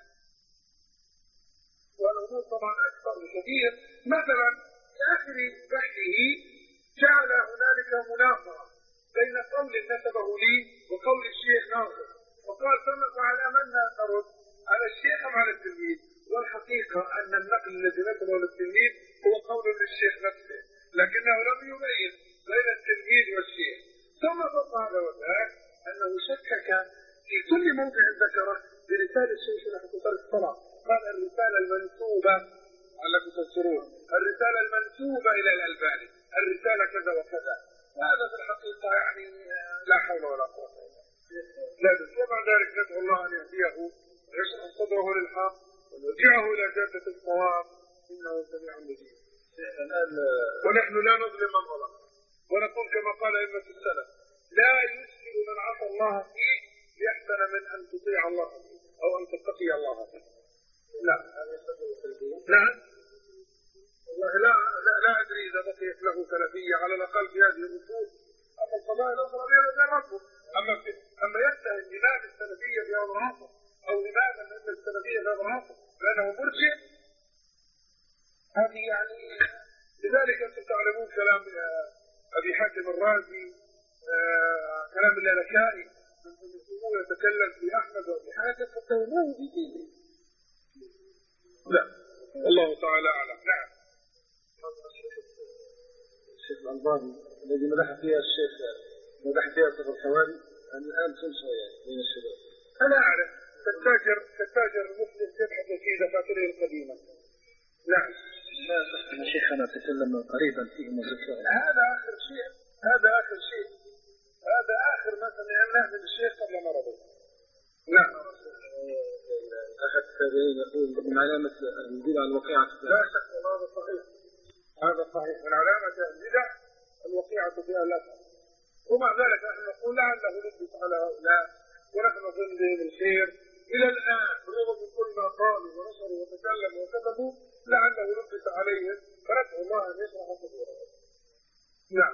[SPEAKER 6] والأمور طبعا أكثر بكثير. مثلا في آخر بحثه جعل هنالك مناظرة بين قول نسبه لي وقول الشيخ ناصر، وقال فعلى من نرد على الشيخ أم على التلميذ؟ والحقيقة أن النقل الذي نسبه للتلميذ هو قول للشيخ نفسه، لكنه لم يميز بين التلميذ والشيخ. ثم فوق هذا وذاك أنه شكك في كل موضع ذكره برسالة الشيخ نحن الصلاة، قال الرسالة المنسوبة علىكم تنصرون، الرسالة المنسوبة إلى الألباني، الرسالة كذا وكذا. هذا في الحقيقة يعني لا حول ولا قوة إلا بالله. ومع ذلك ندعو الله أن يهديه ويشرح صدره للحق ويرجعه إلى جادة الصواب إنه سميع مجيب. ونحن لا نظلم من ظلم، ونقول كما قال أئمة السلف لا يسلم من عصى الله فيه ليحسن من أن تطيع الله فيه أو أن تتقي الله فيه. لا نعم والله لا, لا لا أدري إذا بقيت له سلفية على الأقل في هذه الأصول أما القضايا الأخرى غير ربه. أما أما ينتهي الإمام السلفية في هذا العصر أو إماما من السلفية في هذا العصر لأنه مرجئ، هذه يعني. لذلك أنتم تعلمون كلام أبي حاتم الرازي، آه كلام اللالكائي هو يتكلم في أحمد وأبي حاتم فتهموه في دينه. لا والله تعالى أعلم. نعم.
[SPEAKER 7] الشيخ الألباني الذي مدح فيها الشيخ مدح فيها صفة الحوالي أن الآن سلسلة يعني بين الشباب.
[SPEAKER 6] أنا أعرف كالتاجر كالتاجر المسلم يبحث في دفاتره القديمة. نعم.
[SPEAKER 7] لا أن شيخنا تكلم قريبا فيه مذكرة.
[SPEAKER 6] هذا آخر شيء هذا آخر شيء هذا آخر ما سمعناه من الشيخ قبل مرضه. نعم.
[SPEAKER 7] أحد التابعين يقول من علامة البدع الوقيعة.
[SPEAKER 6] لا شك هذا صحيح. هذا صحيح من علامة البدع الوقيعة فيها الأثر. ومع ذلك نحن نقول لعله نثبت على هؤلاء ونحن نظن بهم الخير إلى الآن رغم من كل ما قالوا ونشروا وتكلموا وكتبوا لعله نثبت عليهم فندعو الله أن يشرح صدورهم. نعم.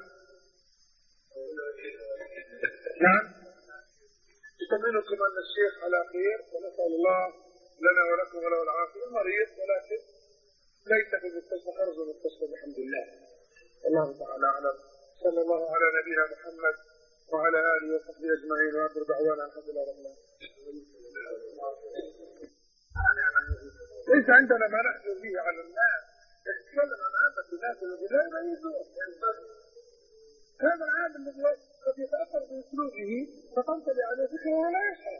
[SPEAKER 6] نعم. أطمئنكم أن الشيخ على خير ونسأل الله لنا ولكم وله العافية. مريض ولكن ليس في المستشفى خرج من المستشفى بحمد الله. الله تعالى أعلم. صلى الله على نبينا محمد وعلى آله وصحبه أجمعين وآخر دعوانا الحمد لله رب العالمين. ليس عندنا ما نحزن به على الناس. نتكلم عن عامة الناس الذي لا يميزون. هذا العالم الذي قد يتأثر بأسلوبه فتنطلي عليه فكره ولا يشعر.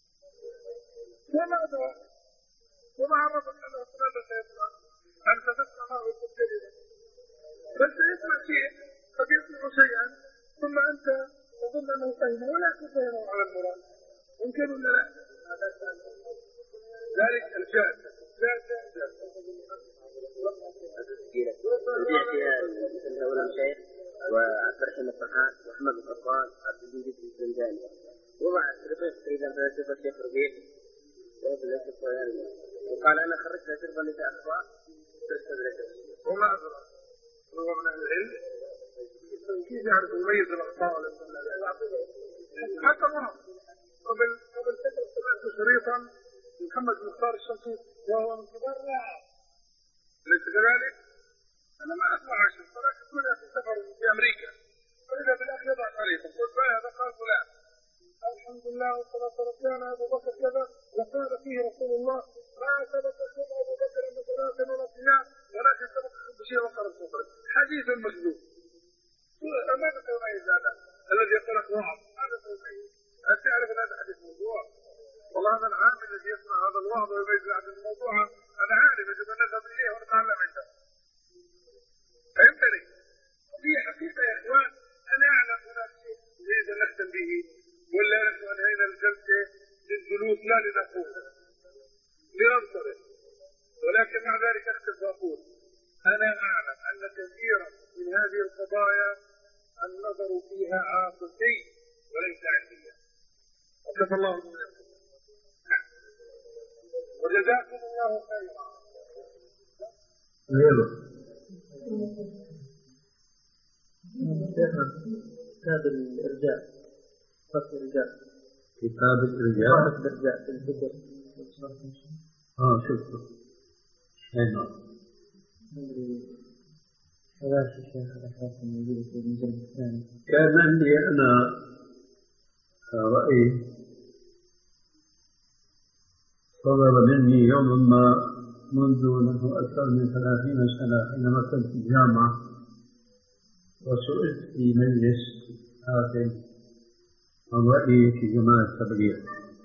[SPEAKER 6] فماذا؟ وما عرفت أنه ماذا سيسمع؟ أنت تسمع معه الكثير بس يسمع شيء قد يسمع شيئا ثم أنت تظن أنه فهمه ولكن فهمه على المراد. ممكن ولا لا؟ ذلك الجاد لا جاد
[SPEAKER 2] وعبد الرحيم الطحان واحمد القطان وعبد المجيد الزنداني وضع رفيق سيدا فلسفه الشيخ ربيع وقال انا خرجت اشرب النساء اخطاء تستدرك
[SPEAKER 6] وما ادرى هو من اهل العلم كيف يعرف يميز الاخطاء حتى الله قبل قبل فتره سمعت شريطا محمد مختار الشنقيطي وهو من كبار الرعاة. ليس كذلك؟ انا ما اسمع عشان ولكن كنا في سفر في امريكا فاذا بالاخ يضع عليكم قلت هذا قال فلان الحمد لله والصلاه والسلام ابو بكر كذا وقال فيه رسول الله ما سبق شيء ابو بكر بثلاث ولا صيام ولكن سبق بشيء وقال الكفر حديث مكذوب. ماذا تميز هذا الذي يقول لك وعظ؟ ماذا تميز؟ هل تعرف ان هذا حديث موضوع؟ والله هذا العامل الذي يسمع هذا الوعظ ويميز هذا الموضوع انا عارف يجب ان نذهب اليه ونتعلم عنده. فهمتني؟ في حقيقة يا إخوان أنا أعلم هناك شيء نريد أن نختم به ولا نحن أنهينا الجلسة للجلوس لا لنقول لننصرف ولكن مع ذلك أختم وأقول أنا أعلم أن كثيرا من هذه القضايا النظر فيها عاطفي وليس علميا. وكفى الله منكم وجزاكم الله خيرا.
[SPEAKER 7] كتاب الإرجاء فصل الإرجاء
[SPEAKER 1] كتاب الإرجاء
[SPEAKER 7] فصل الإرجاء في الفكر
[SPEAKER 1] اه شكرا. أي نعم.
[SPEAKER 7] هذا الشيء هذا حاصل موجود في المجلد الثاني.
[SPEAKER 1] كان عندي أنا رأي صدر مني يوما ما منذ له أكثر من ثلاثين سنة حينما كنت في الجامعة وسئلت في مجلس حاكم عن رأيي في جماعة التبليغ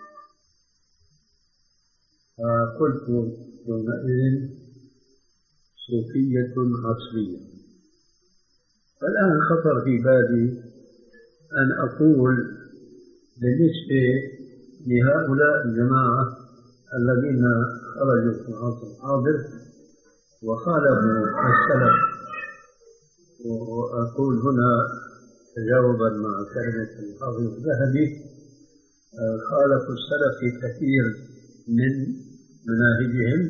[SPEAKER 1] فقلت يومئذ صوفية عصرية. فالآن خطر في بالي أن أقول بالنسبة لهؤلاء الجماعة الذين خرجوا في العصر الحاضر وخالفوا السلف، وأقول هنا تجاوبا مع كلمة الحافظ الذهبي خالفوا السلف في كثير من مناهجهم،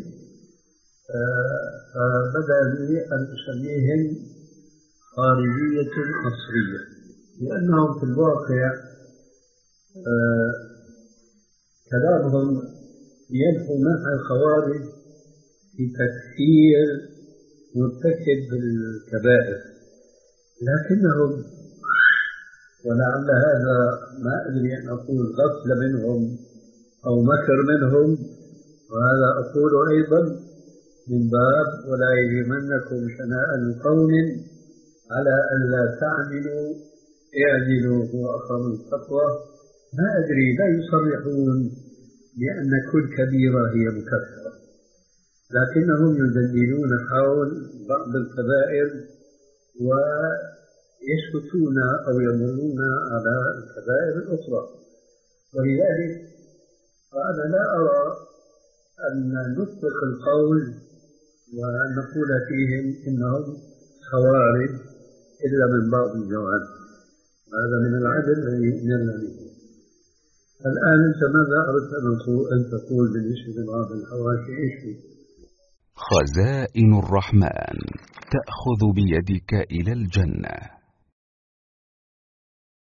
[SPEAKER 1] فبدا لي أن أسميهم خارجية عصرية لأنهم في الواقع آه كلامهم ينفو نحو الخوارج في تكفير مرتكب الكبائر، لكنهم ولعل هذا ما أدري أن أقول غفلة منهم أو مكر منهم، وهذا أقول أيضا من باب ولا يجرمنكم شنآن قوم على ألا تعملوا اعدلوا هو أقرب التقوى. ما أدري، لا يصرحون بأن كل كبيرة هي مكفرة، لكنهم يدللون حول بعض الكبائر ويسكتون أو يمرون على الكبائر الأخرى. ولذلك فأنا لا أرى أن نطلق القول ونقول فيهم إنهم خوارج إلا من بعض الجوانب، هذا من العدل الذي يؤمن به. الآن أنت ماذا أردت أن تقول بالنسبة لبعض الحواشي؟ إيش؟
[SPEAKER 8] خزائن الرحمن تأخذ بيدك إلى الجنة.